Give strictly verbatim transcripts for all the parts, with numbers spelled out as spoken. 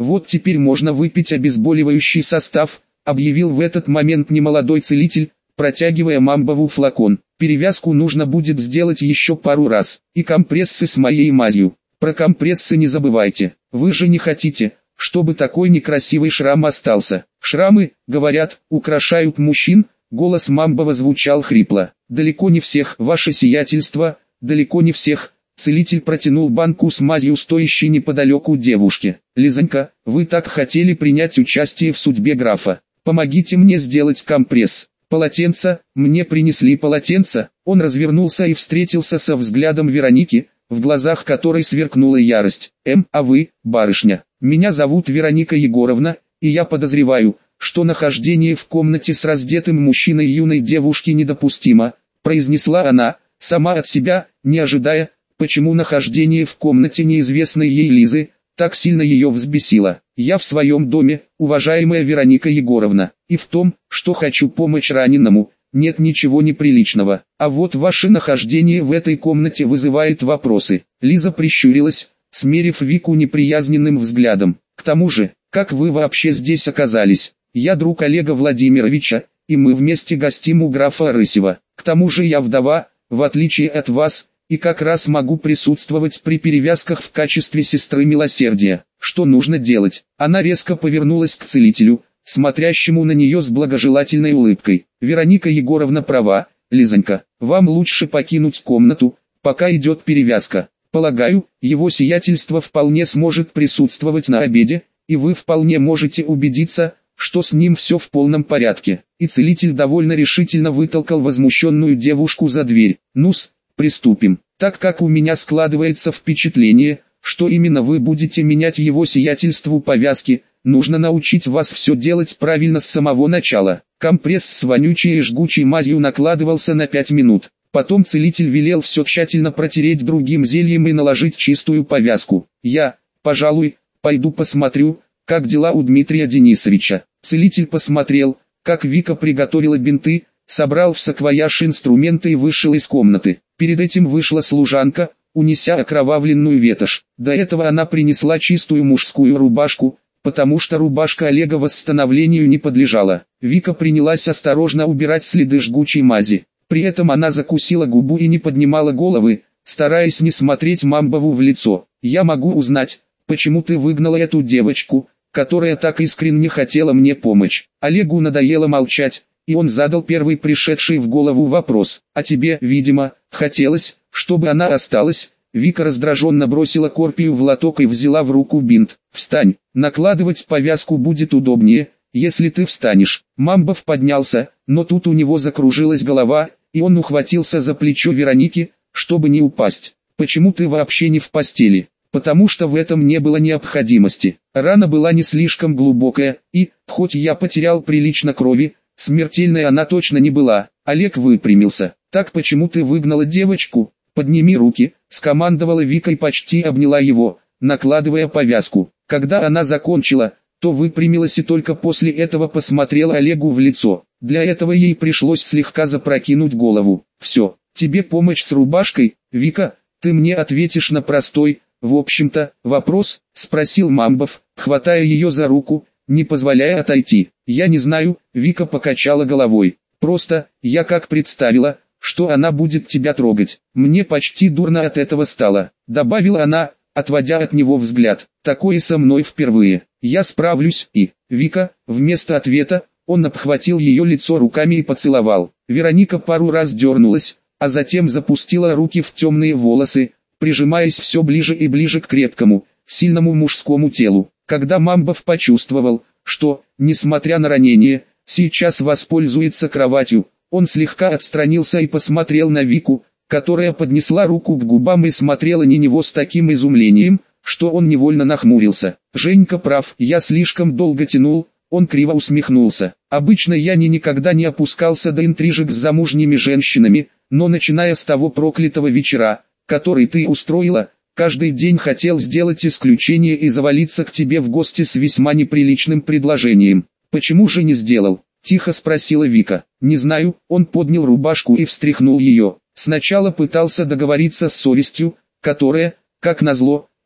Вот теперь можно выпить обезболивающий состав, объявил в этот момент немолодой целитель, протягивая Мамбову флакон. Перевязку нужно будет сделать еще пару раз, и компрессы с моей мазью. Про компрессы не забывайте, вы же не хотите, чтобы такой некрасивый шрам остался. Шрамы, говорят, украшают мужчин. Голос Мамбова звучал хрипло. Далеко не всех, ваше сиятельство, далеко не всех. Целитель протянул банку с мазью стоящей неподалеку девушке. Лизонька, вы так хотели принять участие в судьбе графа. Помогите мне сделать компресс. Полотенце, мне принесли полотенце. Он развернулся и встретился со взглядом Вероники, в глазах которой сверкнула ярость. Эм, а вы, барышня, меня зовут Вероника Егоровна, и я подозреваю, что нахождение в комнате с раздетым мужчиной юной девушки недопустимо, произнесла она, сама от себя, не ожидая, почему нахождение в комнате неизвестной ей Лизы так сильно ее взбесило. Я в своем доме, уважаемая Вероника Егоровна, и в том, что хочу помочь раненому, нет ничего неприличного. А вот ваше нахождение в этой комнате вызывает вопросы. Лиза прищурилась, смерив Вику неприязненным взглядом. К тому же, как вы вообще здесь оказались? Я друг Олега Владимировича, и мы вместе гостим у графа Рысева. К тому же я вдова, в отличие от вас, и как раз могу присутствовать при перевязках в качестве сестры милосердия. Что нужно делать? Она резко повернулась к целителю, смотрящему на нее с благожелательной улыбкой. Вероника Егоровна права, Лизонька, вам лучше покинуть комнату, пока идет перевязка. Полагаю, его сиятельство вполне сможет присутствовать на обеде, и вы вполне можете убедиться, что с ним все в полном порядке. И целитель довольно решительно вытолкал возмущенную девушку за дверь. Ну-с, приступим. Так как у меня складывается впечатление, что именно вы будете менять его сиятельству повязки, нужно научить вас все делать правильно с самого начала. Компресс с вонючей и жгучей мазью накладывался на пять минут. Потом целитель велел все тщательно протереть другим зельем и наложить чистую повязку. Я, пожалуй, пойду посмотрю, как дела у Дмитрия Денисовича. Целитель посмотрел, как Вика приготовила бинты, собрал в саквояж инструменты и вышел из комнаты. Перед этим вышла служанка, унеся окровавленную ветошь. До этого она принесла чистую мужскую рубашку, потому что рубашка Олега восстановлению не подлежала. Вика принялась осторожно убирать следы жгучей мази. При этом она закусила губу и не поднимала головы, стараясь не смотреть Мамбову в лицо. «Я могу узнать, почему ты выгнала эту девочку, которая так искренне хотела мне помочь?» Олегу надоело молчать, и он задал первый пришедший в голову вопрос. «А тебе, видимо, хотелось, чтобы она осталась?» Вика раздраженно бросила корпию в лоток и взяла в руку бинт. «Встань, накладывать повязку будет удобнее, если ты встанешь». Мамбов поднялся, но тут у него закружилась голова, и он ухватился за плечо Вероники, чтобы не упасть. «Почему ты вообще не в постели?» «Потому что в этом не было необходимости. Рана была не слишком глубокая, и, хоть я потерял прилично крови, смертельной она точно не была». Олег выпрямился. «Так почему ты выгнала девочку?» «Подними руки», — скомандовала Вика и почти обняла его, накладывая повязку. Когда она закончила, то выпрямилась и только после этого посмотрела Олегу в лицо. Для этого ей пришлось слегка запрокинуть голову. «Все, тебе помощь с рубашкой, Вика, ты мне ответишь на простой, в общем-то, вопрос?» — спросил Мамбов, хватая ее за руку, не позволяя отойти. «Я не знаю», — Вика покачала головой. «Просто, я как представила, что она будет тебя трогать. Мне почти дурно от этого стало», — добавила она, отводя от него взгляд. «Такое со мной впервые. Я справлюсь». И, Вика, вместо ответа, он обхватил ее лицо руками и поцеловал. Вероника пару раз дернулась, а затем запустила руки в темные волосы, прижимаясь все ближе и ближе к крепкому, сильному мужскому телу. Когда Мамбов почувствовал, что, несмотря на ранение, сейчас воспользуется кроватью, он слегка отстранился и посмотрел на Вику, которая поднесла руку к губам и смотрела на него с таким изумлением, что он невольно нахмурился. «Женька прав, я слишком долго тянул», он криво усмехнулся. «Обычно я ни никогда не опускался до интрижек с замужними женщинами, но начиная с того проклятого вечера, который ты устроила, каждый день хотел сделать исключение и завалиться к тебе в гости с весьма неприличным предложением. Почему же не сделал?» — тихо спросила Вика. «Не знаю», — он поднял рубашку и встряхнул ее. Сначала пытался договориться с совестью, которая, как назло,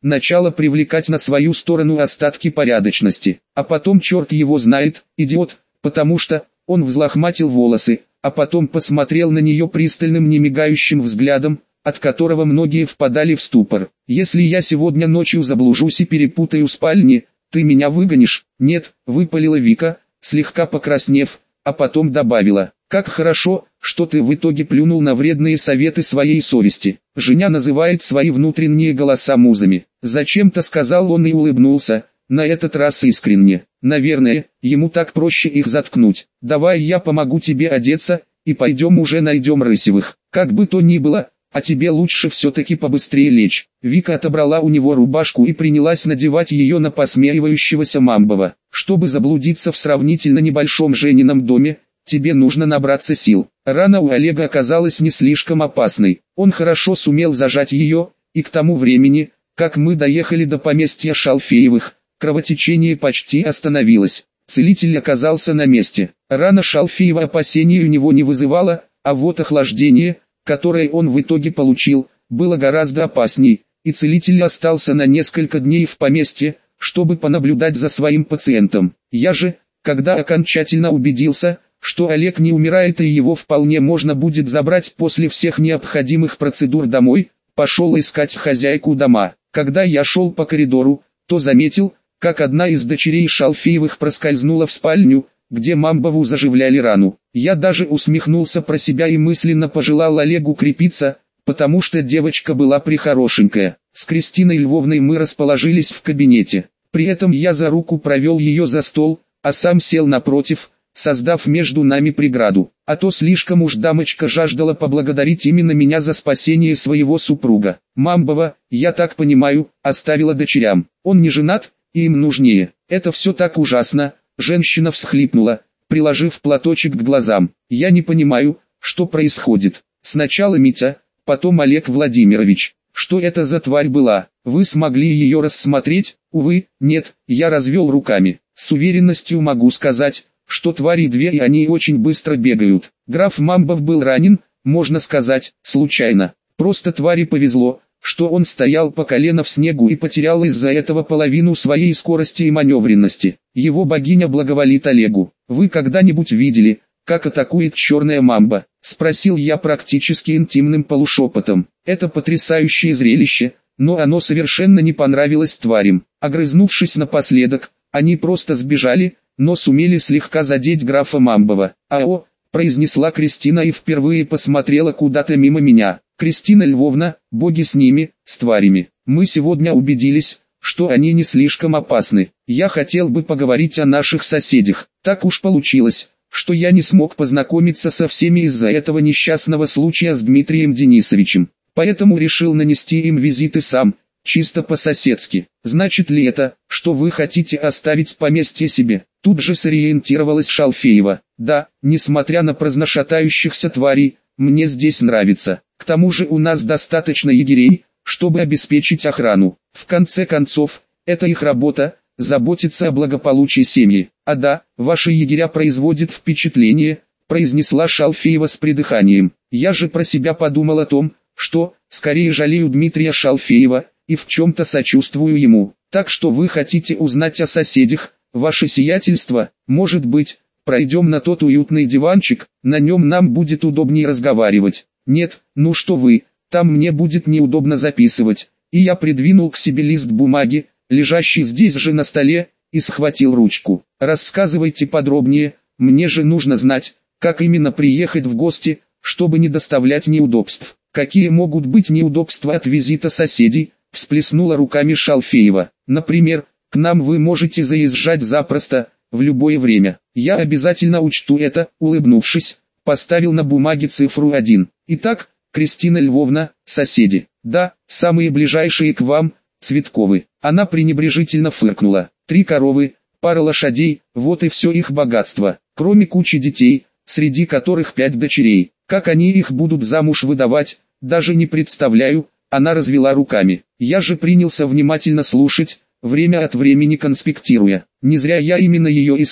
начало привлекать на свою сторону остатки порядочности. А потом черт его знает, идиот, потому что он взлохматил волосы, а потом посмотрел на нее пристальным немигающим взглядом, от которого многие впадали в ступор. «Если я сегодня ночью заблужусь и перепутаю спальни, ты меня выгонишь?» «Нет», — выпалила Вика, слегка покраснев, а потом добавила: «Как хорошо, что ты в итоге плюнул на вредные советы своей совести». Женя называет свои внутренние голоса музами. Зачем-то сказал он и улыбнулся, на этот раз искренне. Наверное, ему так проще их заткнуть. «Давай я помогу тебе одеться, и пойдем уже найдем Рысевых. Как бы то ни было, а тебе лучше все-таки побыстрее лечь». Вика отобрала у него рубашку и принялась надевать ее на посмеивающегося Мамбова. «Чтобы заблудиться в сравнительно небольшом Женином доме, тебе нужно набраться сил». Рана у Олега оказалась не слишком опасной. Он хорошо сумел зажать ее, и к тому времени, как мы доехали до поместья Шалфеевых, кровотечение почти остановилось. Целитель оказался на месте. Рана Шалфеева опасений у него не вызывала, а вот охлаждение, которое он в итоге получил, было гораздо опасней, и целитель остался на несколько дней в поместье, чтобы понаблюдать за своим пациентом. Я же, когда окончательно убедился, что Олег не умирает и его вполне можно будет забрать после всех необходимых процедур домой, пошел искать хозяйку дома. Когда я шел по коридору, то заметил, как одна из дочерей Шалфеевых проскользнула в спальню, где Мамбову заживляли рану. Я даже усмехнулся про себя и мысленно пожелал Олегу крепиться, потому что девочка была прихорошенькая. С Кристиной Львовной мы расположились в кабинете. При этом я за руку провел ее за стол, а сам сел напротив, создав между нами преграду. А то слишком уж дамочка жаждала поблагодарить именно меня за спасение своего супруга. Мамбова, я так понимаю, оставила дочерям. Он не женат, и им нужнее. Это все так ужасно. Женщина всхлипнула, приложив платочек к глазам. «Я не понимаю, что происходит. Сначала Митя, потом Олег Владимирович. Что это за тварь была? Вы смогли ее рассмотреть?» «Увы, нет», я развел руками. «С уверенностью могу сказать, что твари две и они очень быстро бегают. Граф Мамбов был ранен, можно сказать, случайно. Просто твари повезло, что он стоял по колено в снегу и потерял из-за этого половину своей скорости и маневренности. Его богиня благоволит Олегу. Вы когда-нибудь видели, как атакует черная мамба?» — спросил я практически интимным полушепотом. Это потрясающее зрелище, но оно совершенно не понравилось тварям. Огрызнувшись напоследок, они просто сбежали, но сумели слегка задеть графа Мамбова. «Ао», — произнесла Кристина и впервые посмотрела куда-то мимо меня. «Кристина Львовна, боги с ними, с тварями. Мы сегодня убедились, что они не слишком опасны. Я хотел бы поговорить о наших соседях. Так уж получилось, что я не смог познакомиться со всеми из-за этого несчастного случая с Дмитрием Денисовичем. Поэтому решил нанести им визиты сам, чисто по-соседски. Значит ли это, что вы хотите оставить поместье себе?» Тут же сориентировалась Шалфеева. «Да, несмотря на праздношатающихся тварей, мне здесь нравится. К тому же у нас достаточно егерей, чтобы обеспечить охрану. В конце концов, это их работа – заботиться о благополучии семьи. А да, ваши егеря производят впечатление», – произнесла Шалфеева с придыханием. «Я же про себя подумал о том, что, скорее жалею Дмитрия Шалфеева, и в чем-то сочувствую ему. Так что вы хотите узнать о соседях, ваше сиятельство? Может быть, пройдем на тот уютный диванчик, на нем нам будет удобнее разговаривать?» «Нет, ну что вы, там мне будет неудобно записывать». И я придвинул к себе лист бумаги, лежащий здесь же на столе, и схватил ручку. «Рассказывайте подробнее, мне же нужно знать, как именно приехать в гости, чтобы не доставлять неудобств». «Какие могут быть неудобства от визита соседей?» – всплеснула руками Шалфеева. «Например, к нам вы можете заезжать запросто, в любое время. Я обязательно учту это», – улыбнувшись, поставил на бумаге цифру один. «Итак, Кристина Львовна, соседи». «Да, самые ближайшие к вам, Цветковы». Она пренебрежительно фыркнула. «Три коровы, пара лошадей, вот и все их богатство, кроме кучи детей, среди которых пять дочерей. Как они их будут замуж выдавать, даже не представляю». Она развела руками. Я же принялся внимательно слушать, время от времени конспектируя. Не зря я именно ее искал.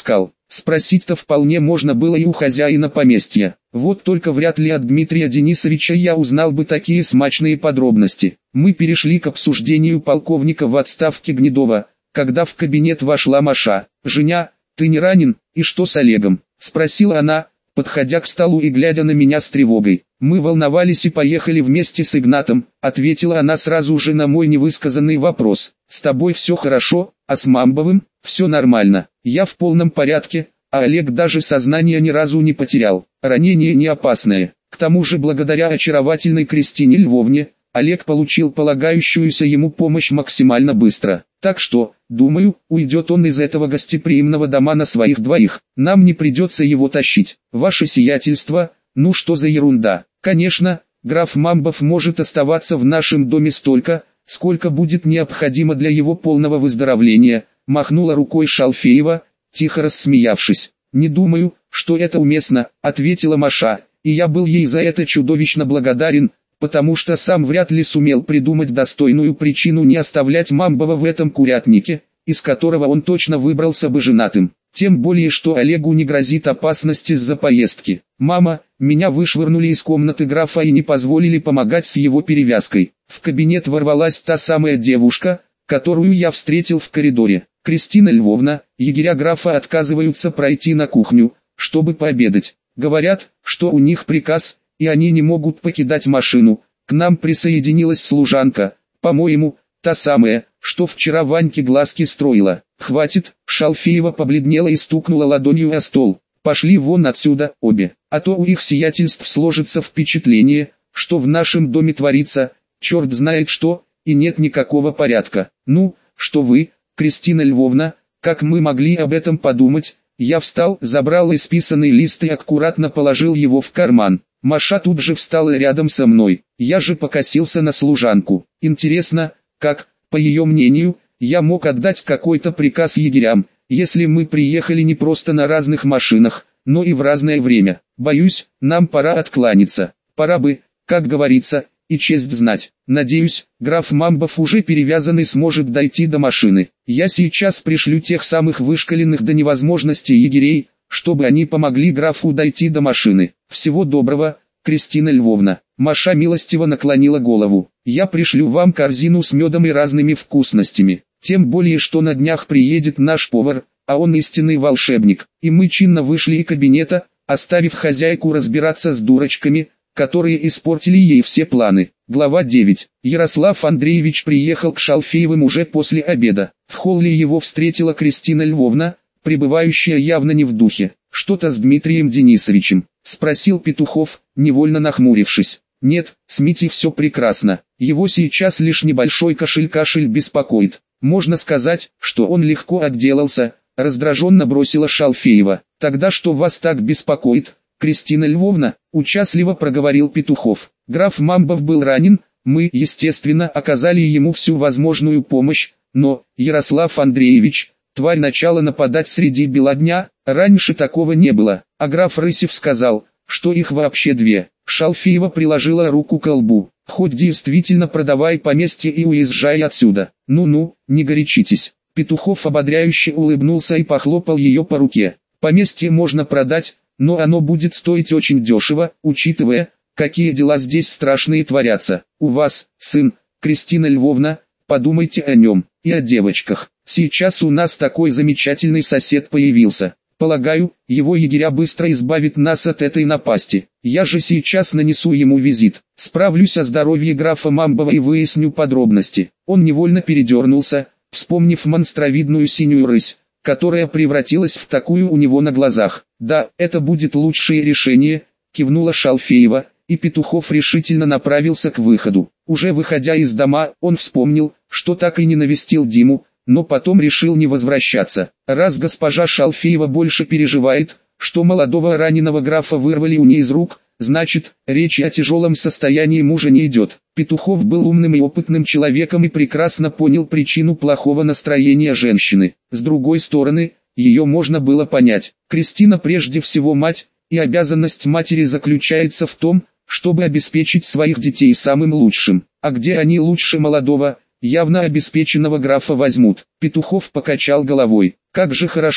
Спросить-то вполне можно было и у хозяина поместья. Вот только вряд ли от Дмитрия Денисовича я узнал бы такие смачные подробности. Мы перешли к обсуждению полковника в отставке Гнедова, когда в кабинет вошла Маша. «Женя, ты не ранен? И что с Олегом?» – спросила она, подходя к столу и глядя на меня с тревогой. «Мы волновались и поехали вместе с Игнатом», – ответила она сразу же на мой невысказанный вопрос. «С тобой все хорошо, а с Мамбовым все нормально. Я в полном порядке, а Олег даже сознание ни разу не потерял. Ранение не опасное. К тому же благодаря очаровательной Кристине Львовне, Олег получил полагающуюся ему помощь максимально быстро. Так что, думаю, уйдет он из этого гостеприимного дома на своих двоих. Нам не придется его тащить. Ваше сиятельство, ну что за ерунда. Конечно, граф Мамбов может оставаться в нашем доме столько, сколько будет необходимо для его полного выздоровления», махнула рукой Шалфеева, тихо рассмеявшись. «Не думаю, что это уместно», ответила Маша, и я был ей за это чудовищно благодарен, потому что сам вряд ли сумел придумать достойную причину не оставлять Мамбова в этом курятнике, из которого он точно выбрался бы женатым. Тем более, что Олегу не грозит опасность из-за поездки. «Мама, меня вышвырнули из комнаты графа и не позволили помогать с его перевязкой. В кабинет ворвалась та самая девушка, которую я встретил в коридоре. Кристина Львовна, егеря графа отказываются пройти на кухню, чтобы пообедать. Говорят, что у них приказ, и они не могут покидать машину. К нам присоединилась служанка, по-моему, та самая, что вчера Ваньке глазки строила. Хватит», Шалфеева побледнела и стукнула ладонью о стол. «Пошли вон отсюда, обе, а то у их сиятельств сложится впечатление, что в нашем доме творится, черт знает что, и нет никакого порядка. Ну, что вы, Кристина Львовна, как мы могли об этом подумать?» Я встал, забрал исписанный лист и аккуратно положил его в карман. Маша тут же встала рядом со мной. Я же покосился на служанку. Интересно, как, по ее мнению, я мог отдать какой-то приказ егерям, если мы приехали не просто на разных машинах, но и в разное время. Боюсь, нам пора откланяться. Пора бы, как говорится, и честь знать. Надеюсь, граф Мамбов уже перевязанный сможет дойти до машины. Я сейчас пришлю тех самых вышкаленных до невозможности егерей, чтобы они помогли графу дойти до машины. Всего доброго, Кристина Львовна. Маша милостиво наклонила голову. Я пришлю вам корзину с медом и разными вкусностями. Тем более, что на днях приедет наш повар, а он истинный волшебник. И мы чинно вышли из кабинета, оставив хозяйку разбираться с дурочками, которые испортили ей все планы. Глава девять. Ярослав Андреевич приехал к Шалфеевым уже после обеда. В холле его встретила Кристина Львовна, пребывающая явно не в духе. «Что-то с Дмитрием Денисовичем?» – спросил Петухов, невольно нахмурившись. «Нет, с Митей все прекрасно. Его сейчас лишь небольшой кашель-кашель беспокоит. Можно сказать, что он легко отделался», – раздраженно бросила Шалфеева. «Тогда что вас так беспокоит, Кристина Львовна?» – участливо проговорил Петухов. «Граф Мамбов был ранен, мы, естественно, оказали ему всю возможную помощь, но, Ярослав Андреевич, тварь начала нападать среди бела дня, раньше такого не было, а граф Рысев сказал, что их вообще две». Шалфеева приложила руку к лбу. «Хоть действительно продавай поместье и уезжай отсюда. Ну-ну, не горячитесь». Петухов ободряюще улыбнулся и похлопал ее по руке. «Поместье можно продать, но оно будет стоить очень дешево, учитывая, какие дела здесь страшные творятся. У вас, сын, Кристина Львовна, подумайте о нем, и о девочках. Сейчас у нас такой замечательный сосед появился. Полагаю, его егеря быстро избавит нас от этой напасти. Я же сейчас нанесу ему визит. Справлюсь о здоровье графа Мамбова и выясню подробности». Он невольно передернулся, вспомнив монстровидную синюю рысь, которая превратилась в такую у него на глазах. «Да, это будет лучшее решение», — кивнула Шалфеева, и Петухов решительно направился к выходу. Уже выходя из дома, он вспомнил, что так и не навестил Диму, но потом решил не возвращаться. Раз госпожа Шалфеева больше переживает, что молодого раненого графа вырвали у ней из рук, значит, речи о тяжелом состоянии мужа не идет. Петухов был умным и опытным человеком и прекрасно понял причину плохого настроения женщины. С другой стороны, ее можно было понять. Кристина прежде всего мать, и обязанность матери заключается в том, чтобы обеспечить своих детей самым лучшим. А где они лучше молодого, явно обеспеченного графа возьмут? Петухов покачал головой. Как же хорошо,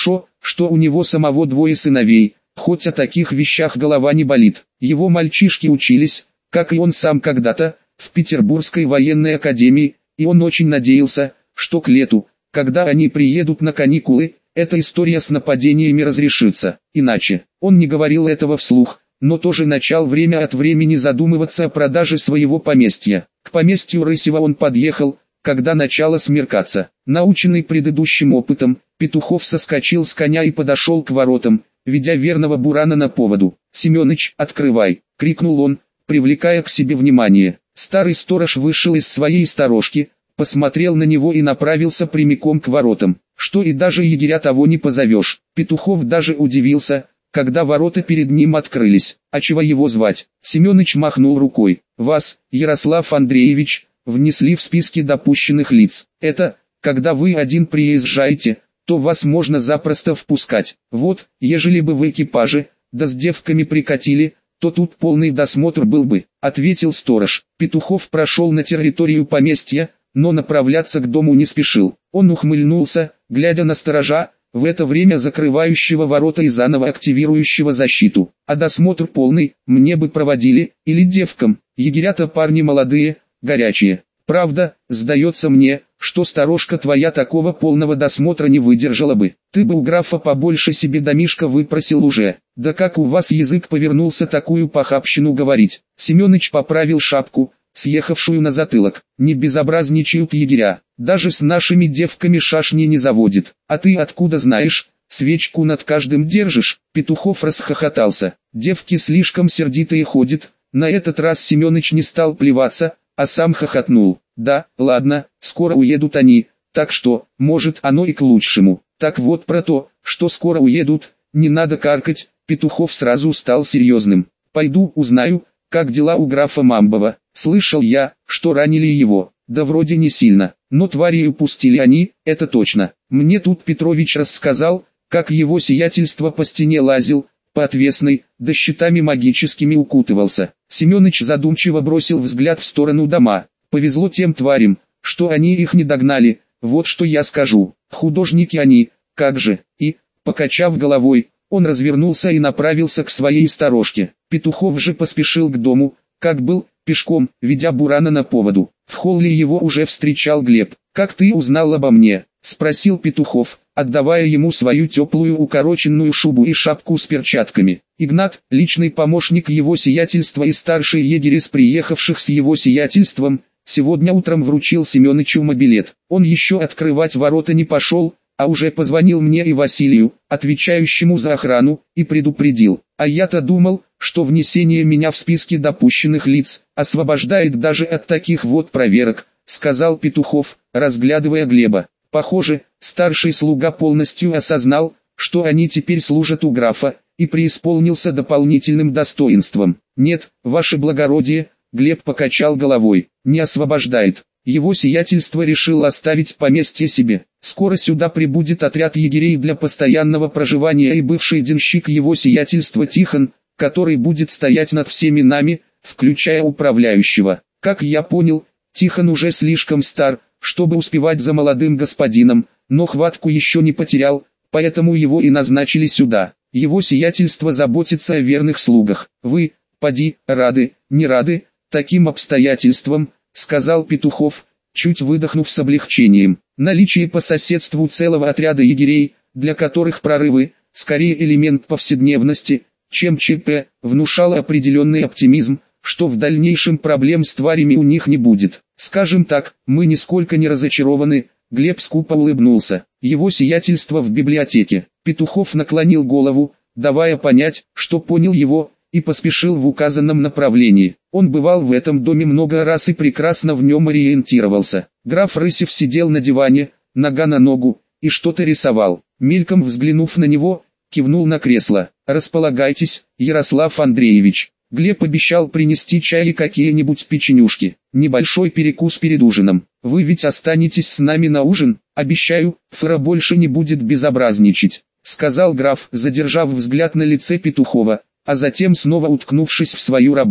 что у него самого двое сыновей, хоть о таких вещах голова не болит. Его мальчишки учились, как и он сам когда-то, в Петербургской военной академии, и он очень надеялся, что к лету, когда они приедут на каникулы, эта история с нападениями разрешится. Иначе, он не говорил этого вслух, но тоже начал время от времени задумываться о продаже своего поместья. К поместью Рысева он подъехал, когда начало смеркаться. Наученный предыдущим опытом, Петухов соскочил с коня и подошел к воротам, ведя верного бурана на поводу. «Семёныч, открывай!» — крикнул он, привлекая к себе внимание. Старый сторож вышел из своей сторожки, посмотрел на него и направился прямиком к воротам. Что и даже егеря того не позовешь. Петухов даже удивился, когда ворота перед ним открылись. А чего его звать? Семёныч махнул рукой. «Вас, Ярослав Андреевич, внесли в списки допущенных лиц. Это, когда вы один приезжаете, то вас можно запросто впускать. Вот, ежели бы в экипаже, да с девками прикатили, то тут полный досмотр был бы», — ответил сторож. Петухов прошел на территорию поместья, но направляться к дому не спешил. Он ухмыльнулся, глядя на сторожа, в это время закрывающего ворота и заново активирующего защиту. «А досмотр полный, мне бы проводили, или девкам, егеря-то парни молодые, горячие. Правда, сдается мне, что сторожка твоя такого полного досмотра не выдержала бы. Ты бы у графа побольше себе домишко выпросил уже. Да как у вас язык повернулся такую похабщину говорить?» Семёныч поправил шапку, съехавшую на затылок. «Не безобразничают егеря, даже с нашими девками шашни не заводит. А ты откуда знаешь, свечку над каждым держишь?» Петухов расхохотался. «Девки слишком сердитые ходят». На этот раз Семёныч не стал плеваться, а сам хохотнул. «Да, ладно, скоро уедут они, так что, может, оно и к лучшему. Так вот про то, что скоро уедут, не надо каркать». Петухов сразу стал серьезным. «Пойду узнаю, как дела у графа Мамбова. Слышал я, что ранили его. Да вроде не сильно, но твари упустили они, это точно. Мне тут Петрович рассказал, как его сиятельство по стене лазил, по отвесной, да щитами магическими укутывался». Семёныч задумчиво бросил взгляд в сторону дома. «Повезло тем тварям, что они их не догнали, вот что я скажу. Художники они, как же». И, покачав головой, он развернулся и направился к своей сторожке. Петухов же поспешил к дому, как был, пешком, ведя бурана на поводу. В холле его уже встречал Глеб. «Как ты узнал обо мне?» — спросил Петухов, отдавая ему свою теплую укороченную шубу и шапку с перчатками. Игнат, личный помощник его сиятельства и старший егерь из приехавших с его сиятельством, сегодня утром вручил Семёнычу мобилет. Он еще открывать ворота не пошел, а уже позвонил мне и Василию, отвечающему за охрану, и предупредил. А я-то думал, что внесение меня в списки допущенных лиц освобождает даже от таких вот проверок, сказал Петухов, разглядывая Глеба. Похоже, старший слуга полностью осознал, что они теперь служат у графа, и преисполнился дополнительным достоинством. «Нет, ваше благородие», — Глеб покачал головой, — «не освобождает. Его сиятельство решил оставить поместье себе. Скоро сюда прибудет отряд егерей для постоянного проживания и бывший денщик его сиятельства Тихон, который будет стоять над всеми нами, включая управляющего. Как я понял, Тихон уже слишком стар, чтобы успевать за молодым господином, но хватку еще не потерял, поэтому его и назначили сюда. Его сиятельство заботится о верных слугах. Вы, поди, рады, не рады, таким обстоятельствам», — сказал Петухов, чуть выдохнув с облегчением. Наличие по соседству целого отряда егерей, для которых прорывы, скорее элемент повседневности, чем ЧП, внушало определенный оптимизм, что в дальнейшем проблем с тварями у них не будет. «Скажем так, мы нисколько не разочарованы», — Глеб скупо улыбнулся. «Его сиятельство в библиотеке». Петухов наклонил голову, давая понять, что понял его, и поспешил в указанном направлении. Он бывал в этом доме много раз и прекрасно в нем ориентировался. Граф Рысев сидел на диване, нога на ногу, и что-то рисовал. Мельком взглянув на него, кивнул на кресло. «Располагайтесь, Ярослав Андреевич». Глеб обещал принести чай и какие-нибудь печенюшки. «Небольшой перекус перед ужином. Вы ведь останетесь с нами на ужин?» «Обещаю, Фера больше не будет безобразничать», — сказал граф, задержав взгляд на лице Петухова, а затем снова уткнувшись в свою работу.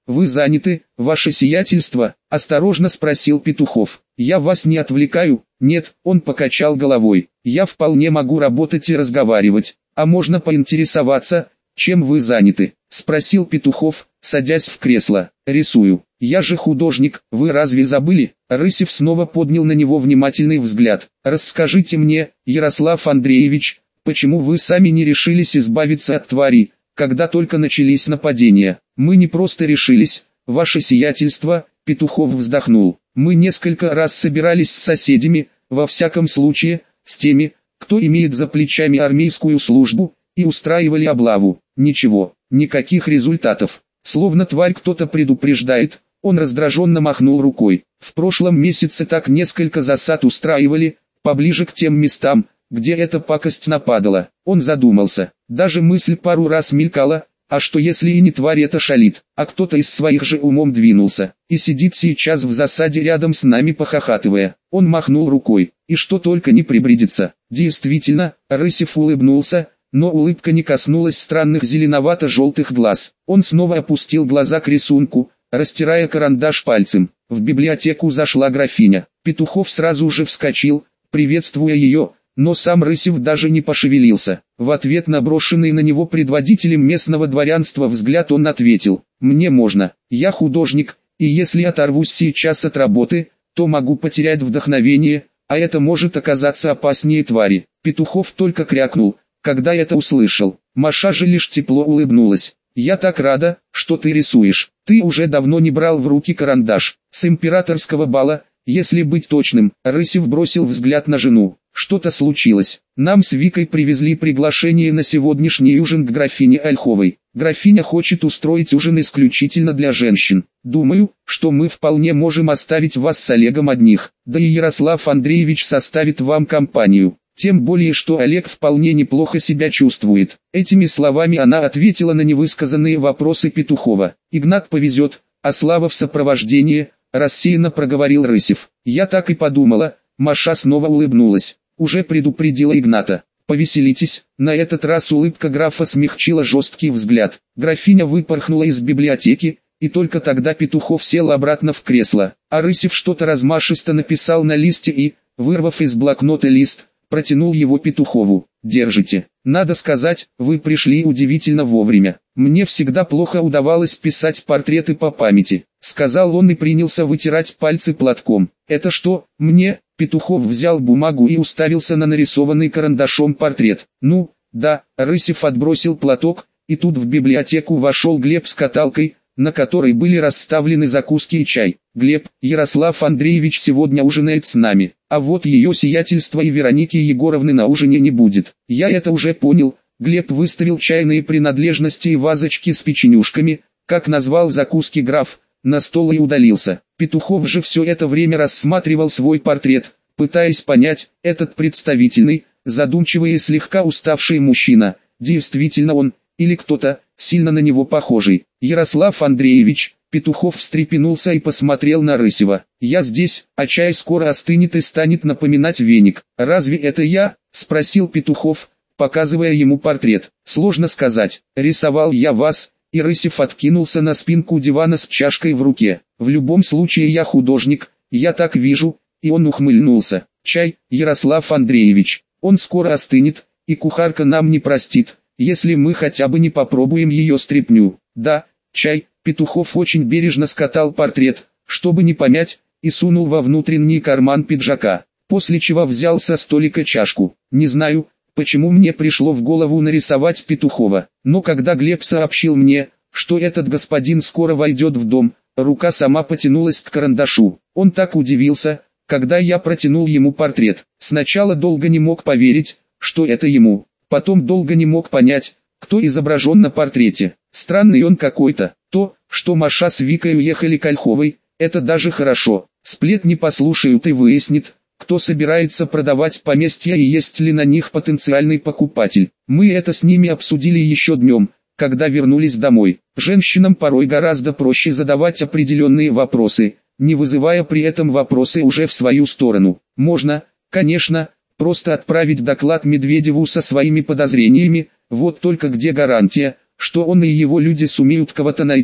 «Вы заняты, ваше сиятельство?» – осторожно спросил Петухов. «Я вас не отвлекаю?» «Нет», – он покачал головой. «Я вполне могу работать и разговаривать. А можно поинтересоваться, чем вы заняты?» – спросил Петухов, садясь в кресло. «Рисую. Я же художник, вы разве забыли?» Рысев снова поднял на него внимательный взгляд. «Расскажите мне, Ярослав Андреевич, почему вы сами не решились избавиться от твари, когда только начались нападения?» «Мы не просто решились, ваше сиятельство», — Петухов вздохнул. «Мы несколько раз собирались с соседями, во всяком случае, с теми, кто имеет за плечами армейскую службу, и устраивали облаву. Ничего, никаких результатов. Словно тварь кто-то предупреждает». Он раздраженно махнул рукой. «В прошлом месяце так несколько засад устраивали, поближе к тем местам, где эта пакость нападала». Он задумался. Даже мысль пару раз мелькала, а что если и не тварь это шалит, а кто-то из своих же умом двинулся, и сидит сейчас в засаде рядом с нами похохатывая. Он махнул рукой, и что только не прибредится. Действительно, Рысев улыбнулся, но улыбка не коснулась странных зеленовато-желтых глаз. Он снова опустил глаза к рисунку, растирая карандаш пальцем. В библиотеку зашла графиня. Петухов сразу же вскочил, приветствуя ее, но сам Рысев даже не пошевелился. В ответ на брошенный на него предводителем местного дворянства взгляд он ответил: «Мне можно, я художник, и если оторвусь сейчас от работы, то могу потерять вдохновение, а это может оказаться опаснее твари». Петухов только крякнул, когда это услышал. Маша же лишь тепло улыбнулась. «Я так рада, что ты рисуешь. Ты уже давно не брал в руки карандаш. С императорского бала, если быть точным». Рысев бросил взгляд на жену. «Что-то случилось. Нам с Викой привезли приглашение на сегодняшний ужин к графине Ольховой. Графиня хочет устроить ужин исключительно для женщин. Думаю, что мы вполне можем оставить вас с Олегом одних. Да и Ярослав Андреевич составит вам компанию. Тем более, что Олег вполне неплохо себя чувствует». Этими словами она ответила на невысказанные вопросы Петухова. «Игнат повезет, а Слава в сопровождении», — рассеянно проговорил Рысев. «Я так и подумала». Маша снова улыбнулась. «Уже предупредила Игната. Повеселитесь». На этот раз улыбка графа смягчила жесткий взгляд. Графиня выпорхнула из библиотеки, и только тогда Петухов сел обратно в кресло. А Рысев что-то размашисто написал на листе и, вырвав из блокнота лист, протянул его Петухову. «Держите. Надо сказать, вы пришли удивительно вовремя. Мне всегда плохо удавалось писать портреты по памяти», — сказал он и принялся вытирать пальцы платком. «Это что, мне?» Петухов взял бумагу и уставился на нарисованный карандашом портрет. «Ну, да». Рысев отбросил платок, и тут в библиотеку вошел Глеб с каталкой, на которой были расставлены закуски и чай. «Глеб, Ярослав Андреевич сегодня ужинает с нами, а вот ее сиятельства и Вероники Егоровны на ужине не будет». «Я это уже понял». Глеб выставил чайные принадлежности и вазочки с печенюшками, как назвал закуски граф, на стол и удалился. Петухов же все это время рассматривал свой портрет, пытаясь понять, этот представительный, задумчивый и слегка уставший мужчина, действительно он, или кто-то, сильно на него похожий. «Ярослав Андреевич», Петухов встрепенулся и посмотрел на Рысева. «Я здесь, а чай скоро остынет и станет напоминать веник». «Разве это я?» — спросил Петухов, показывая ему портрет. «Сложно сказать. Рисовал я вас». И Рысев откинулся на спинку дивана с чашкой в руке. «В любом случае я художник, я так вижу», и он ухмыльнулся. «Чай, Ярослав Андреевич, он скоро остынет, и кухарка нам не простит, если мы хотя бы не попробуем ее стряпню». «Да, чай». Петухов очень бережно скатал портрет, чтобы не помять, и сунул во внутренний карман пиджака, после чего взял со столика чашку. «Не знаю, почему мне пришло в голову нарисовать Петухова, но когда Глеб сообщил мне, что этот господин скоро войдет в дом, рука сама потянулась к карандашу. Он так удивился, когда я протянул ему портрет. Сначала долго не мог поверить, что это ему, потом долго не мог понять, кто изображен на портрете. Странный он какой-то. То, что Маша с Викой уехали к Ольховой, это даже хорошо. Сплетни послушают и выяснит, кто собирается продавать поместья и есть ли на них потенциальный покупатель. Мы это с ними обсудили еще днем, когда вернулись домой. Женщинам порой гораздо проще задавать определенные вопросы, не вызывая при этом вопросы уже в свою сторону. Можно, конечно, просто отправить доклад Медведеву со своими подозрениями, вот только где гарантия, что он и его люди сумеют кого-то найти?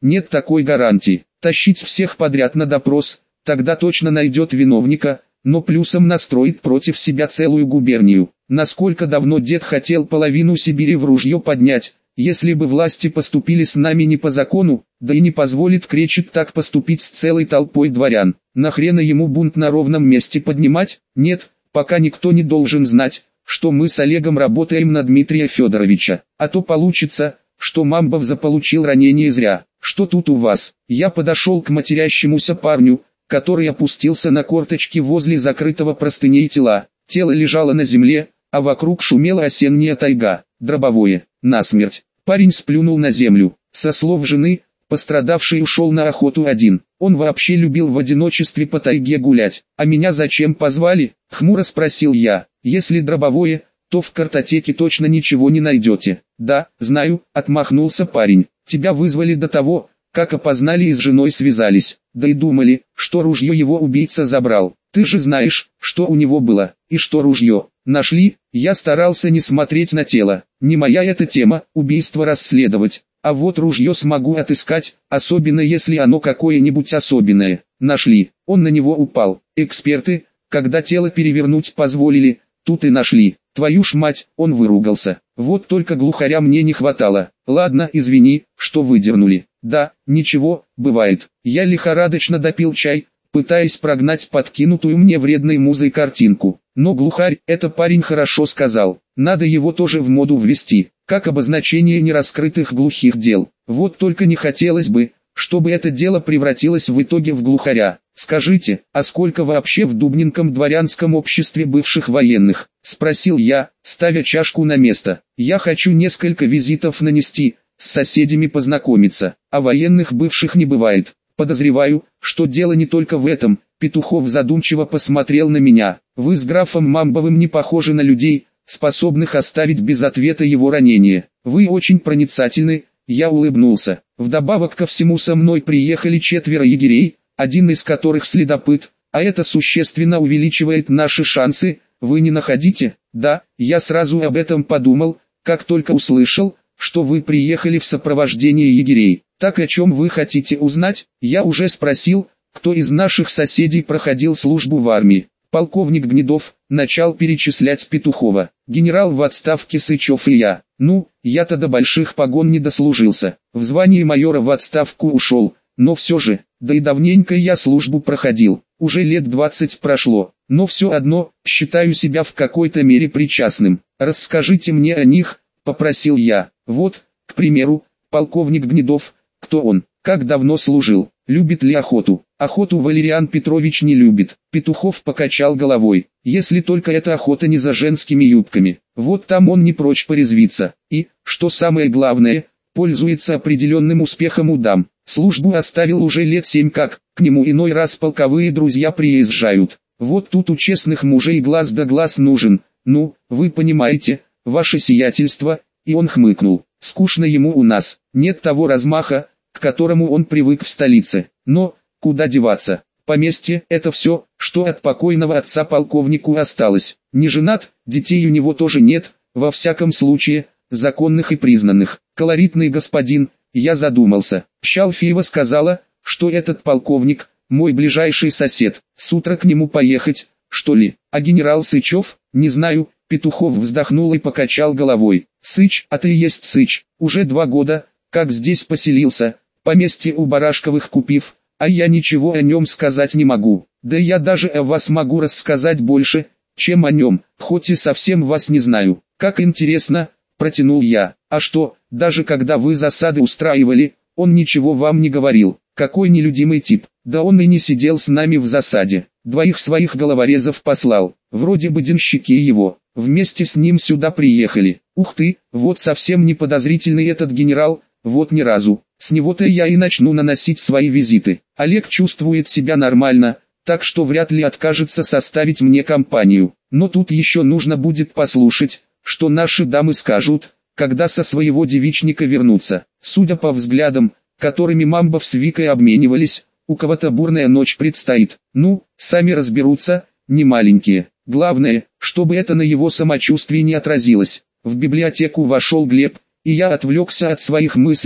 нет такой гарантии. Тащить всех подряд на допрос, тогда точно найдет виновника, но плюсом настроит против себя целую губернию. Насколько давно дед хотел половину Сибири в ружье поднять, если бы власти поступили с нами не по закону, да и не позволит Кречет так поступить с целой толпой дворян. Нахрена ему бунт на ровном месте поднимать? Нет, пока никто не должен знать, что мы с Олегом работаем на Дмитрия Федоровича. А то получится, что Мамбов заполучил ранение зря. Что тут у вас? Я подошел к матерящемуся парню, который опустился на корточки возле закрытого простыней тела. Тело лежало на земле, а вокруг шумела осенняя тайга. Дробовое. Насмерть. Парень сплюнул на землю. Со слов жены, пострадавший ушел на охоту один. Он вообще любил в одиночестве по тайге гулять. А меня зачем позвали? Хмуро спросил я. Если дробовое, то в картотеке точно ничего не найдете. Да, знаю, отмахнулся парень. Тебя вызвали до того, как опознали и с женой связались. Да и думали, что ружье его убийца забрал. Ты же знаешь, что у него было, и что ружье нашли. Я старался не смотреть на тело. Не моя эта тема, убийство расследовать. А вот ружье смогу отыскать, особенно если оно какое-нибудь особенное. Нашли. Он на него упал. Эксперты, когда тело перевернуть позволили, тут и нашли. Твою ж мать, он выругался. Вот только глухаря мне не хватало. Ладно, извини, что выдернули. Да, ничего, бывает. Я лихорадочно допил чай, пытаясь прогнать подкинутую мне вредной музой картинку. Но глухарь, это парень хорошо сказал. Надо его тоже в моду ввести, как обозначение нераскрытых глухих дел. Вот только не хотелось бы, чтобы это дело превратилось в итоге в глухаря. Скажите, а сколько вообще в Дубнинском дворянском обществе бывших военных? Спросил я, ставя чашку на место. Я хочу несколько визитов нанести, с соседями познакомиться, а военных бывших не бывает. Подозреваю, что дело не только в этом. Петухов задумчиво посмотрел на меня. Вы с графом Мамбовым не похожи на людей, способных оставить без ответа его ранение. Вы очень проницательны. Я улыбнулся. Вдобавок ко всему со мной приехали четверо егерей, один из которых следопыт, а это существенно увеличивает наши шансы, вы не находите? Да, я сразу об этом подумал, как только услышал, что вы приехали в сопровождении егерей. Так о чем вы хотите узнать? Я уже спросил, кто из наших соседей проходил службу в армии. Полковник Гнедов начал перечислять Петухова. Генерал в отставке Сычев и я. Ну, я-то до больших погон не дослужился. В звании майора в отставку ушел, но все же, да и давненько я службу проходил. Уже лет двадцать прошло, но все одно, считаю себя в какой-то мере причастным. Расскажите мне о них, попросил я. Вот, к примеру, полковник Гнедов, кто он, как давно служил, любит ли охоту. Охоту Валериан Петрович не любит. Петухов покачал головой. Если только эта охота не за женскими юбками. Вот там он не прочь порезвиться. И, что самое главное, пользуется определенным успехом у дам. Службу оставил уже лет семь как, к нему иной раз полковые друзья приезжают. Вот тут у честных мужей глаз да глаз нужен. Ну, вы понимаете, ваше сиятельство. И он хмыкнул. Скучно ему у нас. Нет того размаха, к которому он привык в столице. Но, куда деваться? Поместье – это все, что от покойного отца полковнику осталось. Не женат, детей у него тоже нет, во всяком случае, законных и признанных. Колоритный господин, я задумался. Щалфиева сказала, что этот полковник – мой ближайший сосед. С утра к нему поехать, что ли? А генерал Сычев? Не знаю. Петухов вздохнул и покачал головой. Сыч, а ты и есть Сыч. Уже два года, как здесь поселился, поместье у Барашковых купив. А я ничего о нем сказать не могу. Да я даже о вас могу рассказать больше, чем о нем, хоть и совсем вас не знаю. Как интересно, протянул я. А что, даже когда вы засады устраивали, он ничего вам не говорил? Какой нелюдимый тип. Да он и не сидел с нами в засаде. Двоих своих головорезов послал. Вроде бы денщики его. Вместе с ним сюда приехали. Ух ты, вот совсем не подозрительный этот генерал, вот ни разу. С него-то я и начну наносить свои визиты. Олег чувствует себя нормально, так что вряд ли откажется составить мне компанию. Но тут еще нужно будет послушать, что наши дамы скажут, когда со своего девичника вернутся. Судя по взглядам, которыми Мамбов с Викой обменивались, у кого-то бурная ночь предстоит. Ну, сами разберутся, не маленькие. Главное, чтобы это на его самочувствии не отразилось. В библиотеку вошел Глеб, и я отвлекся от своих мыслей,